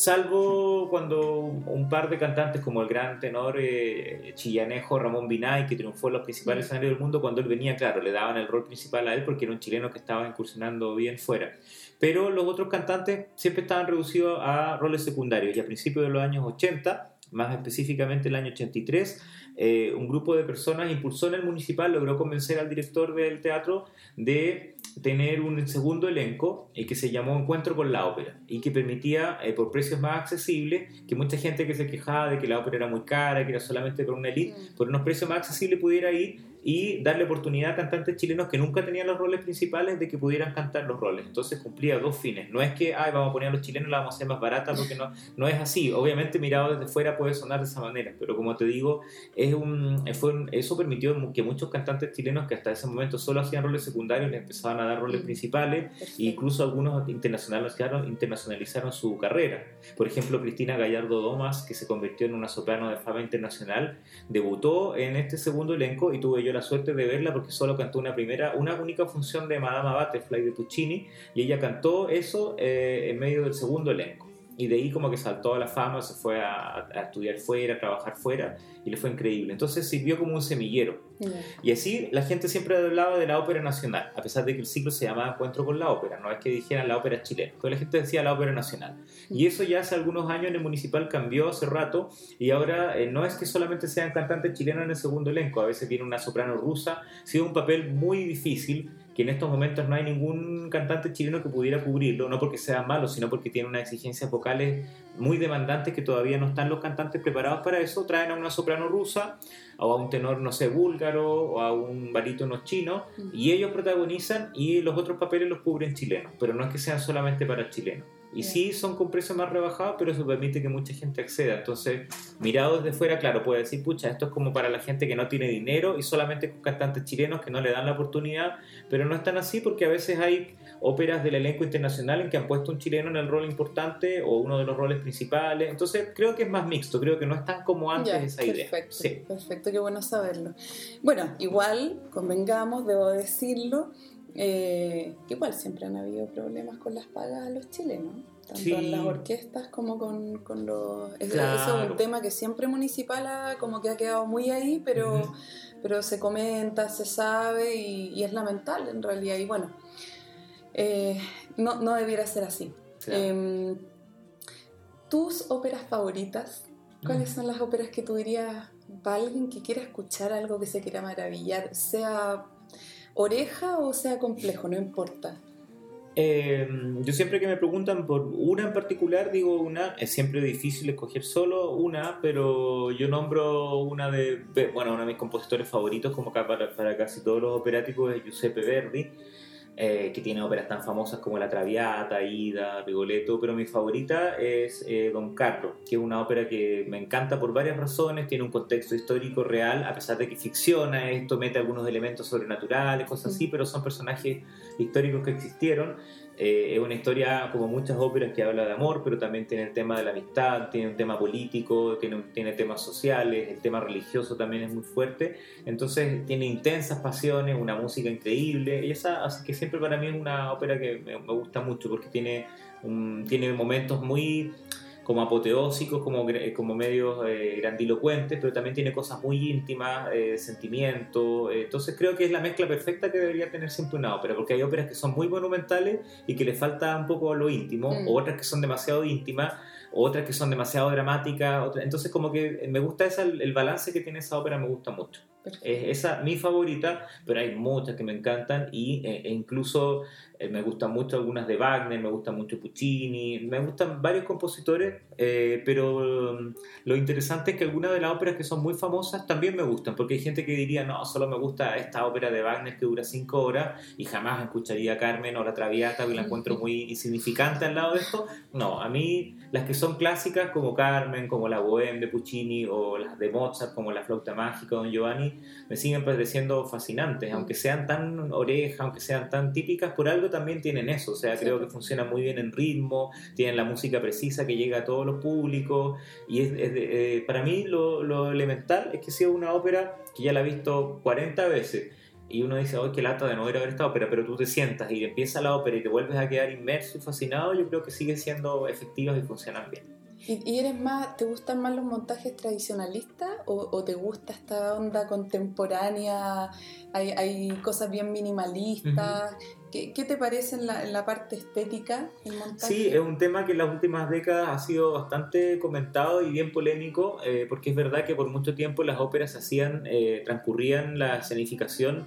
salvo cuando un par de cantantes como el gran tenor eh, chillanejo Ramón Binay, que triunfó en los principales sí. escenarios del mundo, cuando él venía, claro, le daban el rol principal a él porque era un chileno que estaba incursionando bien fuera. Pero los otros cantantes siempre estaban reducidos a roles secundarios, y a principios de los años ochenta, más específicamente el año ochenta y tres, eh, un grupo de personas impulsó en el Municipal, logró convencer al director del teatro de tener un segundo elenco eh, que se llamó Encuentro con la Ópera, y que permitía, eh, por precios más accesibles, que mucha gente que se quejaba de que la ópera era muy cara, que era solamente para una elite, por unos precios más accesibles pudiera ir y darle oportunidad a cantantes chilenos que nunca tenían los roles principales de que pudieran cantar los roles. Entonces cumplía dos fines. No es que ay, vamos a poner a los chilenos, la vamos a hacer más barata, porque no, no es así. Obviamente mirado desde fuera puede sonar de esa manera, pero como te digo, es un, fue un, eso permitió que muchos cantantes chilenos que hasta ese momento solo hacían roles secundarios les empezaban a dar roles principales. Perfecto. E incluso algunos internacionalizaron, internacionalizaron su carrera. Por ejemplo, Cristina Gallardo Domas, que se convirtió en una soprano de fama internacional, debutó en este segundo elenco y tuve yo yo la suerte de verla porque solo cantó una primera, una única función de Madama Butterfly de Puccini, y ella cantó eso eh, en medio del segundo elenco. Y de ahí como que saltó a la fama, se fue a, a estudiar fuera, a trabajar fuera, y le fue increíble. Entonces sirvió como un semillero. Yeah. Y así la gente siempre hablaba de la ópera nacional, a pesar de que el ciclo se llamaba Encuentro con la Ópera, no es que dijeran la ópera chilena, pero la gente decía la ópera nacional. Mm. Y eso ya hace algunos años en el Municipal cambió hace rato, y ahora eh, no es que solamente sean cantantes chilenos en el segundo elenco, a veces viene una soprano rusa, ha sido un papel muy difícil, que en estos momentos no hay ningún cantante chileno que pudiera cubrirlo, no porque sea malo, sino porque tiene unas exigencias vocales muy demandantes que todavía no están los cantantes preparados para eso. Traen a una soprano rusa o a un tenor, no sé, búlgaro o a un barítono chino, y ellos protagonizan y los otros papeles los cubren chilenos, pero no es que sean solamente para chilenos. Y sí, son con precios más rebajados, pero eso permite que mucha gente acceda. Entonces, mirado desde fuera, claro, puede decir, pucha, esto es como para la gente que no tiene dinero y solamente con cantantes chilenos que no le dan la oportunidad, pero no es tan así porque a veces hay óperas del elenco internacional en que han puesto un chileno en el rol importante o uno de los roles principales. Entonces, creo que es más mixto, creo que no es tan como antes ya, esa perfecto, idea. Sí. Perfecto, qué bueno saberlo. Bueno, igual, convengamos, debo decirlo, Eh, igual siempre han habido problemas con las pagas a los chilenos, tanto sí. en las orquestas como con, con los... Claro. Eso es un tema que siempre municipal ha, como que ha quedado muy ahí, pero, uh-huh. pero se comenta, se sabe y, y es lamentable en realidad. Y bueno, eh, no, no debiera ser así. Claro. Eh, ¿Tus óperas favoritas? ¿Cuáles uh-huh. son las óperas que tú dirías para alguien que quiera escuchar algo que se quiera maravillar, sea oreja o sea complejo, no importa? Eh, yo siempre que me preguntan por una en particular digo una, es siempre difícil escoger solo una, pero yo nombro una de, bueno, uno de mis compositores favoritos como acá para, para casi todos los operáticos es Giuseppe Verdi, eh, que tiene óperas tan famosas como La Traviata, Aida, Rigoletto, pero mi favorita es eh, Don Carlo, que es una ópera que me encanta por varias razones, tiene un contexto histórico real, a pesar de que ficciona, esto mete algunos elementos sobrenaturales, cosas así, pero son personajes históricos que existieron. Eh, es una historia como muchas óperas que habla de amor, pero también tiene el tema de la amistad, tiene un tema político, tiene, tiene temas sociales, el tema religioso también es muy fuerte, entonces tiene intensas pasiones, una música increíble, y esa, así que siempre para mí es una ópera que me, me gusta mucho porque tiene, un, tiene momentos muy como apoteósicos, como, como medios eh, grandilocuentes, pero también tiene cosas muy íntimas, eh, sentimiento. Eh, entonces creo que es la mezcla perfecta que debería tener siempre una ópera, porque hay óperas que son muy monumentales y que le falta un poco lo íntimo, mm. o otras que son demasiado íntimas, o otras que son demasiado dramáticas. Otras... Entonces como que me gusta esa, el balance que tiene esa ópera, me gusta mucho. Es esa mi favorita, pero hay muchas que me encantan y, eh, e incluso eh, me gustan mucho algunas de Wagner, me gusta mucho Puccini, me gustan varios compositores, eh, pero um, lo interesante es que algunas de las óperas que son muy famosas también me gustan, porque hay gente que diría, no, solo me gusta esta ópera de Wagner que dura cinco horas y jamás escucharía Carmen o La Traviata, que la encuentro muy insignificante al lado de esto. No, a mí las que son clásicas como Carmen, como la Bohème de Puccini o las de Mozart como la Flauta Mágica de Don Giovanni me siguen pareciendo fascinantes, aunque sean tan oreja, aunque sean tan típicas, por algo también tienen eso, o sea, sí. Creo que funcionan muy bien en ritmo, tienen la música precisa que llega a todos los públicos, y es, es de, eh, para mí lo, lo elemental es que sea una ópera que ya la he visto cuarenta veces, y uno dice, ¡ay, qué lata de no ir a ver esta ópera! Pero tú te sientas y empieza la ópera y te vuelves a quedar inmerso y fascinado, yo creo que siguen siendo efectivas y funcionan bien. ¿Y eres más, te gustan más los montajes tradicionalistas o, o te gusta esta onda contemporánea? Hay, hay cosas bien minimalistas. Uh-huh. ¿Qué, ¿Qué te parece en la, en la parte estética el montaje? Sí, es un tema que en las últimas décadas ha sido bastante comentado y bien polémico, eh, porque es verdad que por mucho tiempo las óperas hacían, eh, transcurrían la escenificación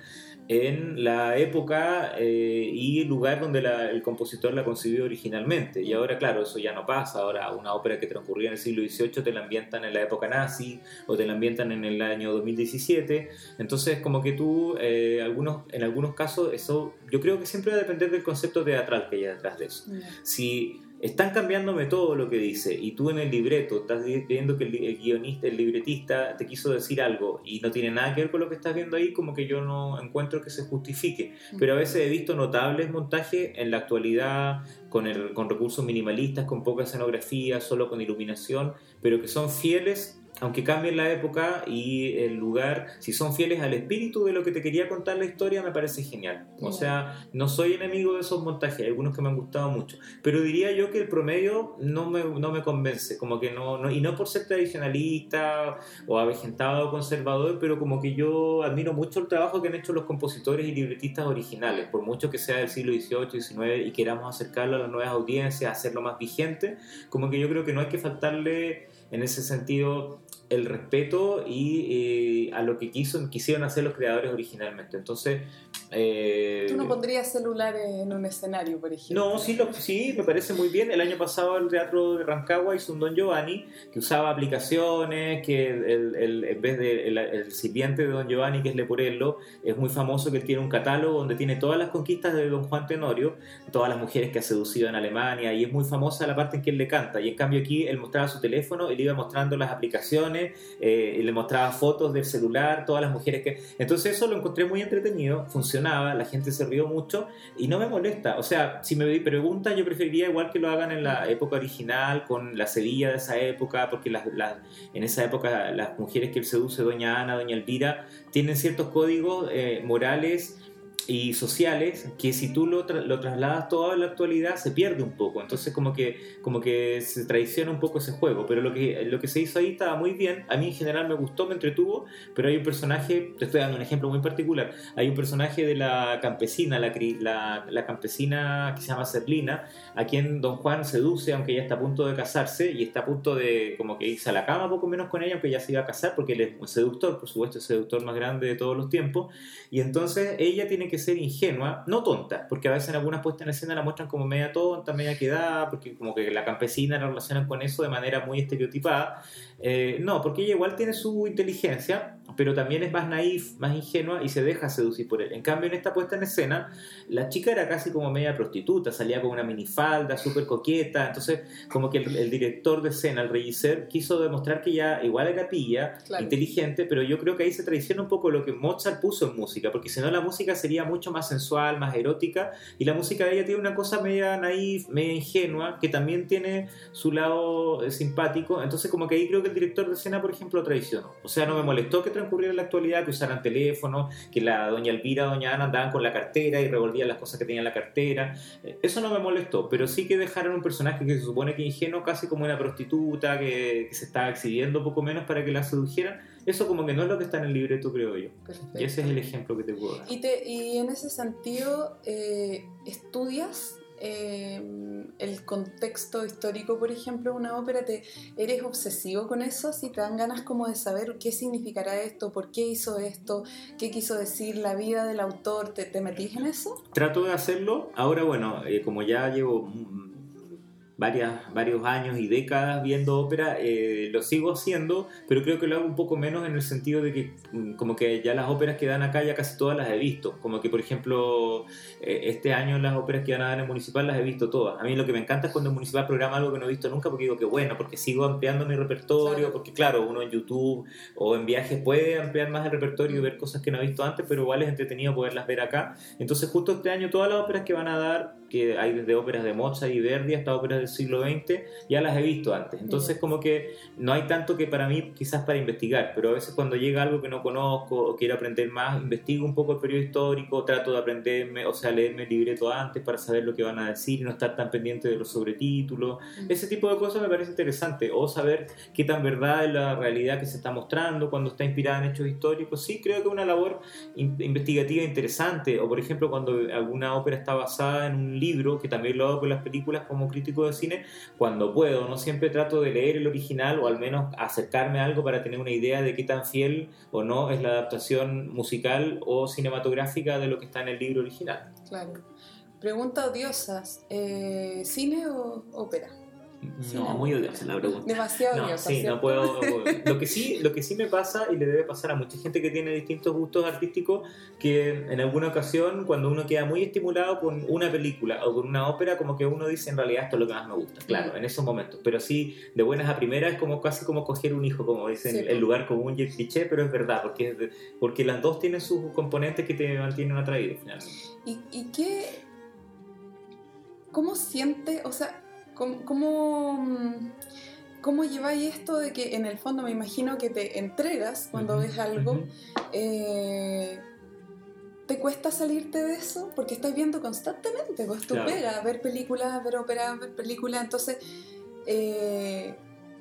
en la época eh, y lugar donde la, el compositor la concibió originalmente, y ahora claro, eso ya no pasa. Ahora una ópera que transcurría en el siglo dieciocho te la ambientan en la época nazi o te la ambientan en el año dos mil diecisiete, entonces como que tú eh, algunos, en algunos casos eso yo creo que siempre va a depender del concepto teatral que hay detrás de eso. Mm. Si están cambiándome todo lo que dice y tú en el libreto estás viendo que el guionista, el libretista te quiso decir algo y no tiene nada que ver con lo que estás viendo ahí, como que yo no encuentro que se justifique. Pero a veces he visto notables montajes en la actualidad con, el, con recursos minimalistas, con poca escenografía, solo con iluminación, pero que son fieles aunque cambien la época y el lugar, si son fieles al espíritu de lo que te quería contar la historia, me parece genial. O sea, no soy enemigo de esos montajes, hay algunos que me han gustado mucho, pero diría yo que el promedio no me, no me convence, como que no, no, y no por ser tradicionalista o avejentado o conservador, pero como que yo admiro mucho el trabajo que han hecho los compositores y libretistas originales, por mucho que sea del siglo dieciocho, diecinueve y queramos acercarlo a las nuevas audiencias, hacerlo más vigente, como que yo creo que no hay que faltarle en ese sentido el respeto y eh, a lo que quiso, quisieron hacer los creadores originalmente. Entonces eh, ¿tú no pondrías celulares en un escenario, por ejemplo? No, sí, lo, sí, me parece muy bien. El año pasado el Teatro de Rancagua hizo un Don Giovanni que usaba aplicaciones, que el, el, en vez de el, el sirviente de Don Giovanni, que es Leporello, es muy famoso, que él tiene un catálogo donde tiene todas las conquistas de Don Juan Tenorio, todas las mujeres que ha seducido en Alemania, y es muy famosa la parte en que él le canta, y en cambio aquí él mostraba su teléfono y le iba mostrando las aplicaciones, eh, y le mostraba fotos del celular, todas las mujeres que... Entonces eso lo encontré muy entretenido, funcionaba, la gente se rió mucho y no me molesta. O sea, si me preguntan, yo preferiría igual que lo hagan en la época original, con la Sevilla de esa época, porque las, las, en esa época las mujeres que él seduce, doña Ana, doña Elvira, tienen ciertos códigos eh, morales y sociales que si tú lo, tra- lo trasladas todo a la actualidad se pierde un poco, entonces como que, como que se traiciona un poco ese juego, pero lo que, lo que se hizo ahí estaba muy bien, a mí en general me gustó, me entretuvo, pero hay un personaje, te estoy dando un ejemplo muy particular, hay un personaje de la campesina, la, la, la campesina que se llama Serlina, a quien Don Juan seduce, aunque ella está a punto de casarse y está a punto de como que irse a la cama poco menos con ella, aunque ella se iba a casar porque él es un seductor, por supuesto el seductor más grande de todos los tiempos, y entonces ella tiene que ser ingenua, no tonta, porque a veces en algunas puestas en escena la muestran como media tonta, media quedada, porque como que la campesina la relacionan con eso de manera muy estereotipada. Eh, no, porque ella igual tiene su inteligencia, pero también es más naif, más ingenua y se deja seducir por él. En cambio, en esta puesta en escena, la chica era casi como media prostituta, salía con una minifalda, súper coqueta, entonces como que el, el director de escena, el regisseur, quiso demostrar que ella igual era pilla, claro, inteligente, pero yo creo que ahí se traiciona un poco lo que Mozart puso en música, porque si no la música sería mucho más sensual, más erótica, y la música de ella tiene una cosa media naif, media ingenua, que también tiene su lado eh, simpático, entonces como que ahí creo que el director de escena, por ejemplo, lo traicionó. O sea, no me molestó que transcurriera en la actualidad, que usaran teléfono, que la doña Elvira, doña Ana andaban con la cartera y revolvían las cosas que tenían en la cartera. Eso no me molestó, pero sí que dejaron un personaje que se supone que es ingenuo, casi como una prostituta que, que se estaba exhibiendo poco menos para que la sedujeran. Eso como que no es lo que está en el libreto, creo yo. Perfecto. Y ese es el ejemplo que te puedo dar. Y, te, y en ese sentido, eh, ¿estudias eh, el contexto histórico, por ejemplo, de una ópera? ¿Te, ¿Eres obsesivo con eso? ¿Si te dan ganas como de saber qué significará esto, por qué hizo esto, qué quiso decir la vida del autor? ¿Te, te metís en eso? Trato de hacerlo. Ahora, bueno, eh, como ya llevo Varias, varios años y décadas viendo ópera, eh, lo sigo haciendo, pero creo que lo hago un poco menos en el sentido de que como que ya las óperas que dan acá ya casi todas las he visto, como que por ejemplo eh, este año las óperas que dan en el Municipal las he visto todas. A mí lo que me encanta es cuando el Municipal programa algo que no he visto nunca, porque digo que bueno, porque sigo ampliando mi repertorio, claro, porque claro, uno en YouTube o en viajes puede ampliar más el repertorio y ver cosas que no he visto antes, pero igual es entretenido poderlas ver acá. Entonces justo este año todas las óperas que van a dar, que hay desde óperas de Mozart y Verdi hasta óperas del siglo veinte, ya las he visto antes. Entonces como que no hay tanto que para mí quizás para investigar, pero a veces cuando llega algo que no conozco o quiero aprender más, investigo un poco el periodo histórico, trato de aprenderme, o sea, leerme el libreto antes para saber lo que van a decir y no estar tan pendiente de los sobretítulos. Ese tipo de cosas me parece interesante. O saber qué tan verdad es la realidad que se está mostrando cuando está inspirada en hechos históricos. Sí, creo que es una labor in- investigativa interesante. O por ejemplo, cuando alguna ópera está basada en un libro, que también lo hago con las películas como crítico de cine, cuando puedo, no siempre trato de leer el original o al menos acercarme a algo para tener una idea de qué tan fiel o no es la adaptación musical o cinematográfica de lo que está en el libro original. Claro. Pregunta odiosas, eh, ¿cine o ópera? Sí, no, no, muy odiosa la pregunta. Demasiado no, odiosa, sí, ¿cierto? no puedo. Lo que sí, lo que sí me pasa y le debe pasar a mucha gente que tiene distintos gustos artísticos, que en alguna ocasión cuando uno queda muy estimulado con una película o con una ópera, como que uno dice en realidad esto es lo que más me gusta. Claro, mm. en esos momentos. Pero sí, de buenas a primeras es como casi como coger un hijo, como dicen, sí, el lugar común y el cliché, pero es verdad, porque, es de, porque las dos tienen sus componentes que te mantienen atraído finalmente. ¿Y, y qué? ¿Cómo siente? O sea, ¿Cómo, cómo, ¿cómo lleváis esto de que en el fondo me imagino que te entregas cuando uh-huh, ves algo? Uh-huh. eh, ¿Te cuesta salirte de eso? Porque estás viendo constantemente, pues tú claro. pegas, ver películas, ver óperas, ver películas, entonces eh,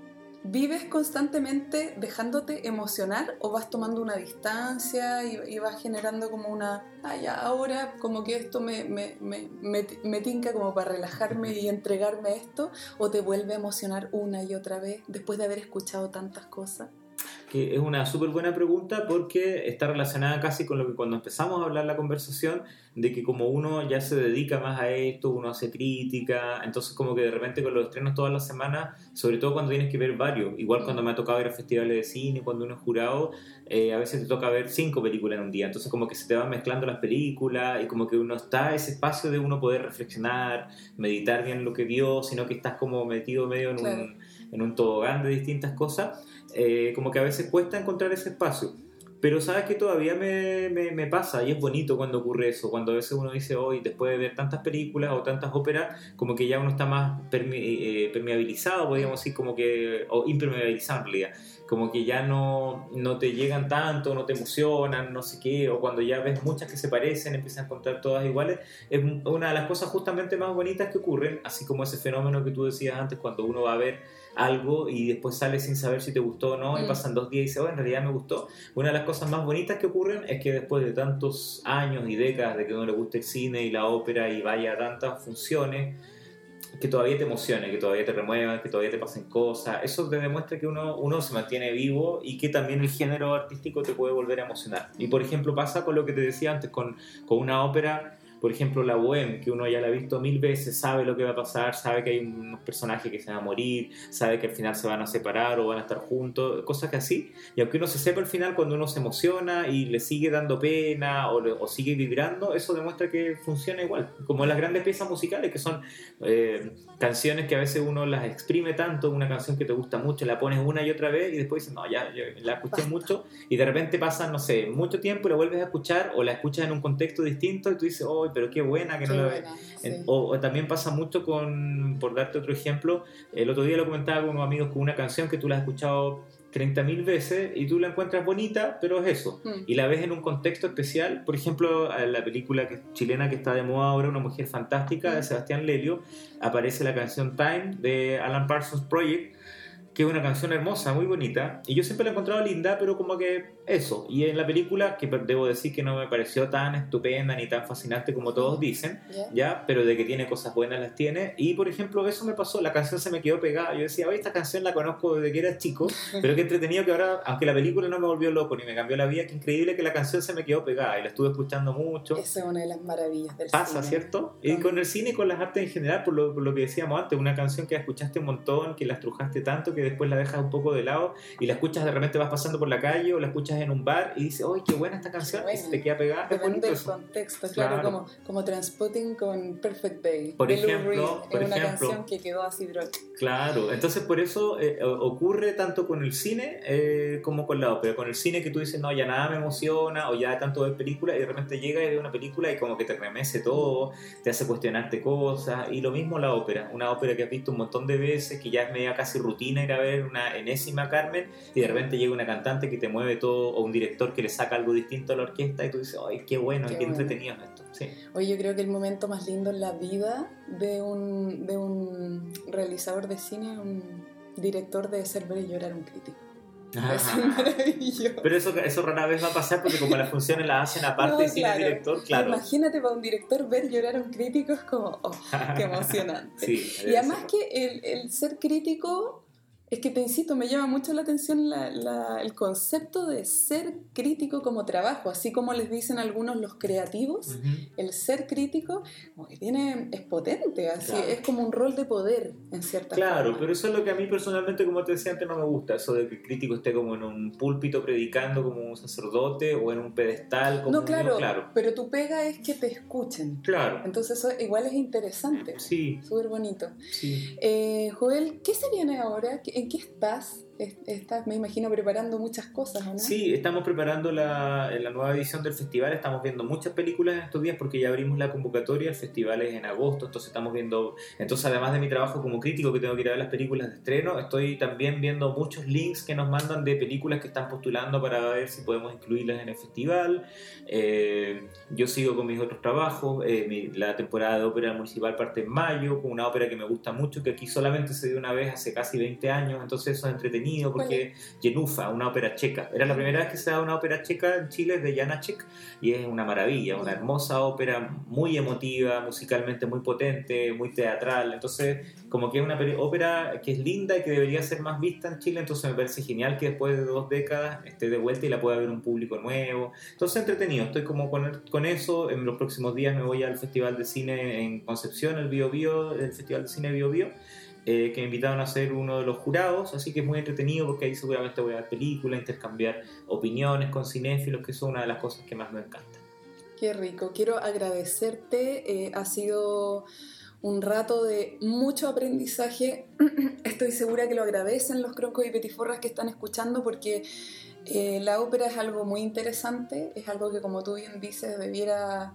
¿vives constantemente dejándote emocionar o vas tomando una distancia y, y vas generando como una, ah ya, ahora como que esto me, me, me, me, me tinca como para relajarme y entregarme a esto, o te vuelve a emocionar una y otra vez después de haber escuchado tantas cosas? Que es una súper buena pregunta porque está relacionada casi con lo que cuando empezamos a hablar la conversación, de que como uno ya se dedica más a esto, uno hace crítica, entonces como que de repente con los estrenos todas las semanas, sobre todo cuando tienes que ver varios, igual cuando me ha tocado ir a festivales de cine, cuando uno es jurado, eh, a veces te toca ver cinco películas en un día, entonces como que se te van mezclando las películas y como que uno está ese espacio de uno poder reflexionar, meditar bien lo que vio, sino que estás como metido medio en, claro. un, en un tobogán de distintas cosas. Eh, como que a veces cuesta encontrar ese espacio, pero sabes que todavía me, me, me pasa y es bonito cuando ocurre eso, cuando a veces uno dice hoy, oh, después de ver tantas películas o tantas óperas, como que ya uno está más perme, eh, permeabilizado, podríamos decir, como que, o impermeabilizado en realidad, como que ya no, no te llegan tanto, no te emocionan, no sé qué, o cuando ya ves muchas que se parecen, empiezas a encontrar todas iguales, es una de las cosas justamente más bonitas que ocurren, así como ese fenómeno que tú decías antes, cuando uno va a ver algo y después sale sin saber si te gustó o no, mm. y pasan dos días y dice, oh, en realidad me gustó. Una de las cosas más bonitas que ocurren es que después de tantos años y décadas de que a uno le guste el cine y la ópera y vaya a tantas funciones, que todavía te emocione, que todavía te remuevan, que todavía te pasen cosas, eso te demuestra que uno, uno se mantiene vivo y que también el género artístico te puede volver a emocionar. Y por ejemplo pasa con lo que te decía antes, con, con una ópera, por ejemplo la Bohème, que uno ya la ha visto mil veces, sabe lo que va a pasar, sabe que hay unos personajes que se van a morir, sabe que al final se van a separar o van a estar juntos, cosas que así, y aunque uno se sepa al final, cuando uno se emociona y le sigue dando pena o, le, o sigue vibrando, eso demuestra que funciona igual, como las grandes piezas musicales, que son eh, canciones que a veces uno las exprime tanto, una canción que te gusta mucho, la pones una y otra vez y después dices, no, ya, ya la escuché Basta. mucho, y de repente pasa, no sé, mucho tiempo y la vuelves a escuchar o la escuchas en un contexto distinto y tú dices, oh, pero qué buena que qué no buena, la sí. o, o también pasa mucho con, por darte otro ejemplo, el otro día lo comentaba con unos amigos, con una canción que tú la has escuchado treinta mil veces y tú la encuentras bonita, pero es eso, mm. y la ves en un contexto especial. Por ejemplo, la película que, chilena que está de moda ahora, Una mujer fantástica, mm. de Sebastián Lelio, aparece la canción Time de Alan Parsons Project, que es una canción hermosa, muy bonita, y yo siempre la he encontrado linda, pero como que eso, y en la película, que debo decir que no me pareció tan estupenda ni tan fascinante como todos dicen, yeah. ya, pero de que tiene cosas buenas las tiene, y por ejemplo eso me pasó, la canción se me quedó pegada, yo decía, oye, esta canción la conozco desde que era chico, pero qué entretenido que ahora, aunque la película no me volvió loco ni me cambió la vida, qué increíble que la canción se me quedó pegada, y la estuve escuchando mucho. Esa es una de las maravillas del Pasa, cine. ¿cierto? Y con el cine y con las artes en general, por lo, por lo que decíamos antes, una canción que escuchaste un montón, que la estrujaste tanto, que después la dejas un poco de lado y la escuchas, de repente vas pasando por la calle o la escuchas en un bar y dices, ¡ay, qué buena esta canción! Buena. Y se te queda pegada. Depende del contexto, claro, claro, como, como Transpotting con Perfect Day. Por ejemplo, por es una ejemplo, canción que quedó así, bro. Claro, entonces por eso eh, ocurre tanto con el cine eh, como con la ópera. Con el cine que tú dices, no, ya nada me emociona, o ya de tanto ver películas, y de repente llega y ve una película y como que te remece todo, te hace cuestionarte cosas, y lo mismo la ópera. Una ópera que has visto un montón de veces, que ya es media casi rutina ir a ver una enésima Carmen, y de repente llega una cantante que te mueve todo, o un director que le saca algo distinto a la orquesta, y tú dices, ¡ay, qué bueno, qué, qué bueno. entretenido es esto! Sí. Oye, yo creo que el momento más lindo en la vida de un, de un realizador de cine, un director, debe ser ver y llorar a un crítico. Es maravilloso. Pero eso, eso rara vez va a pasar porque como las funciones las hacen aparte no, y sin claro. el director, claro. Imagínate para un director ver llorar a un crítico, es como, oh, qué emocionante. Sí, y además ser. que el, el ser crítico, es que te insisto, me llama mucho la atención la, la, el concepto de ser crítico como trabajo, así como les dicen algunos los creativos, uh-huh. el ser crítico como que tiene, es potente, así, claro. es como un rol de poder en cierta Claro, forma. Pero eso es lo que a mí personalmente, como te decía antes, no me gusta, eso de que el crítico esté como en un púlpito predicando como un sacerdote o en un pedestal como no, un claro, niño, claro, pero tu pega es que te escuchen. Claro. Entonces eso igual es interesante. Sí. Súper bonito. Sí. Eh, Joel, ¿qué se viene ahora? ¿en qué estás? Estás, me imagino, preparando muchas cosas, ¿o no? Sí, estamos preparando la, la nueva edición del festival. Estamos viendo muchas películas en estos días porque ya abrimos la convocatoria. El festival es en agosto, entonces estamos viendo... Entonces, además de mi trabajo como crítico, que tengo que ir a ver las películas de estreno, estoy también viendo muchos links que nos mandan de películas que están postulando para ver si podemos incluirlas en el festival. Eh, yo sigo con mis otros trabajos. Eh, mi, la temporada de ópera municipal parte en mayo, con una ópera que me gusta mucho, que aquí solamente se dio una vez hace casi veinte años, entonces eso es entretenido porque Jenufa, una ópera checa, era la primera vez que se da una ópera checa en Chile, de Janáček, y es una maravilla, una hermosa ópera muy emotiva, musicalmente muy potente, muy teatral, entonces como que es una ópera que es linda y que debería ser más vista en Chile, entonces me parece genial que después de dos décadas esté de vuelta y la pueda ver un público nuevo, entonces entretenido, estoy como con, con eso. En los próximos días me voy al Festival de Cine en Concepción, el Bio Bio, el Festival de Cine Bio Bio, Eh, que me invitaron a ser uno de los jurados, así que es muy entretenido porque ahí seguramente voy a ver películas, intercambiar opiniones con cinéfilos, que es una de las cosas que más me encanta. Qué rico, quiero agradecerte, eh, ha sido un rato de mucho aprendizaje, estoy segura que lo agradecen los croncos y petiforras que están escuchando porque eh, la ópera es algo muy interesante, es algo que, como tú bien dices, debiera...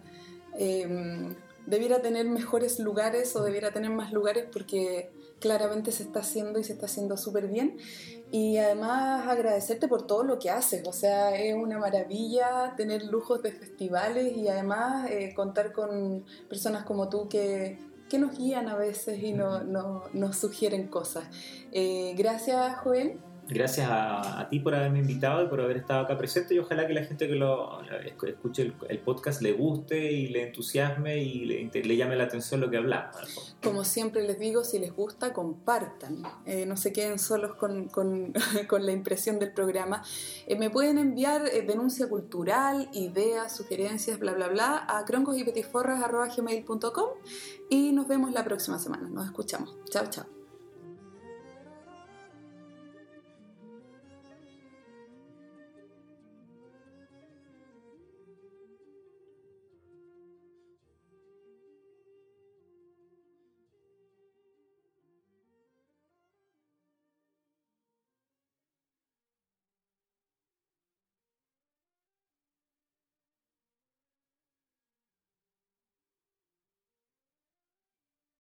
Eh, debiera tener mejores lugares o debiera tener más lugares porque claramente se está haciendo y se está haciendo súper bien. Y además agradecerte por todo lo que haces, o sea, es una maravilla tener lujos de festivales y además eh, contar con personas como tú que, que nos guían a veces y no, no, nos sugieren cosas. Eh, gracias, Joel. Gracias a, a ti por haberme invitado y por haber estado acá presente, y ojalá que la gente que lo escuche el, el podcast le guste y le entusiasme y le, le llame la atención lo que hablamos. Como siempre les digo, si les gusta, compartan, eh, no se queden solos con, con, con la impresión del programa. Eh, me pueden enviar eh, denuncia cultural, ideas, sugerencias, bla bla bla a croncos y petiforras arroba gmail punto com y nos vemos la próxima semana, nos escuchamos, chao chao.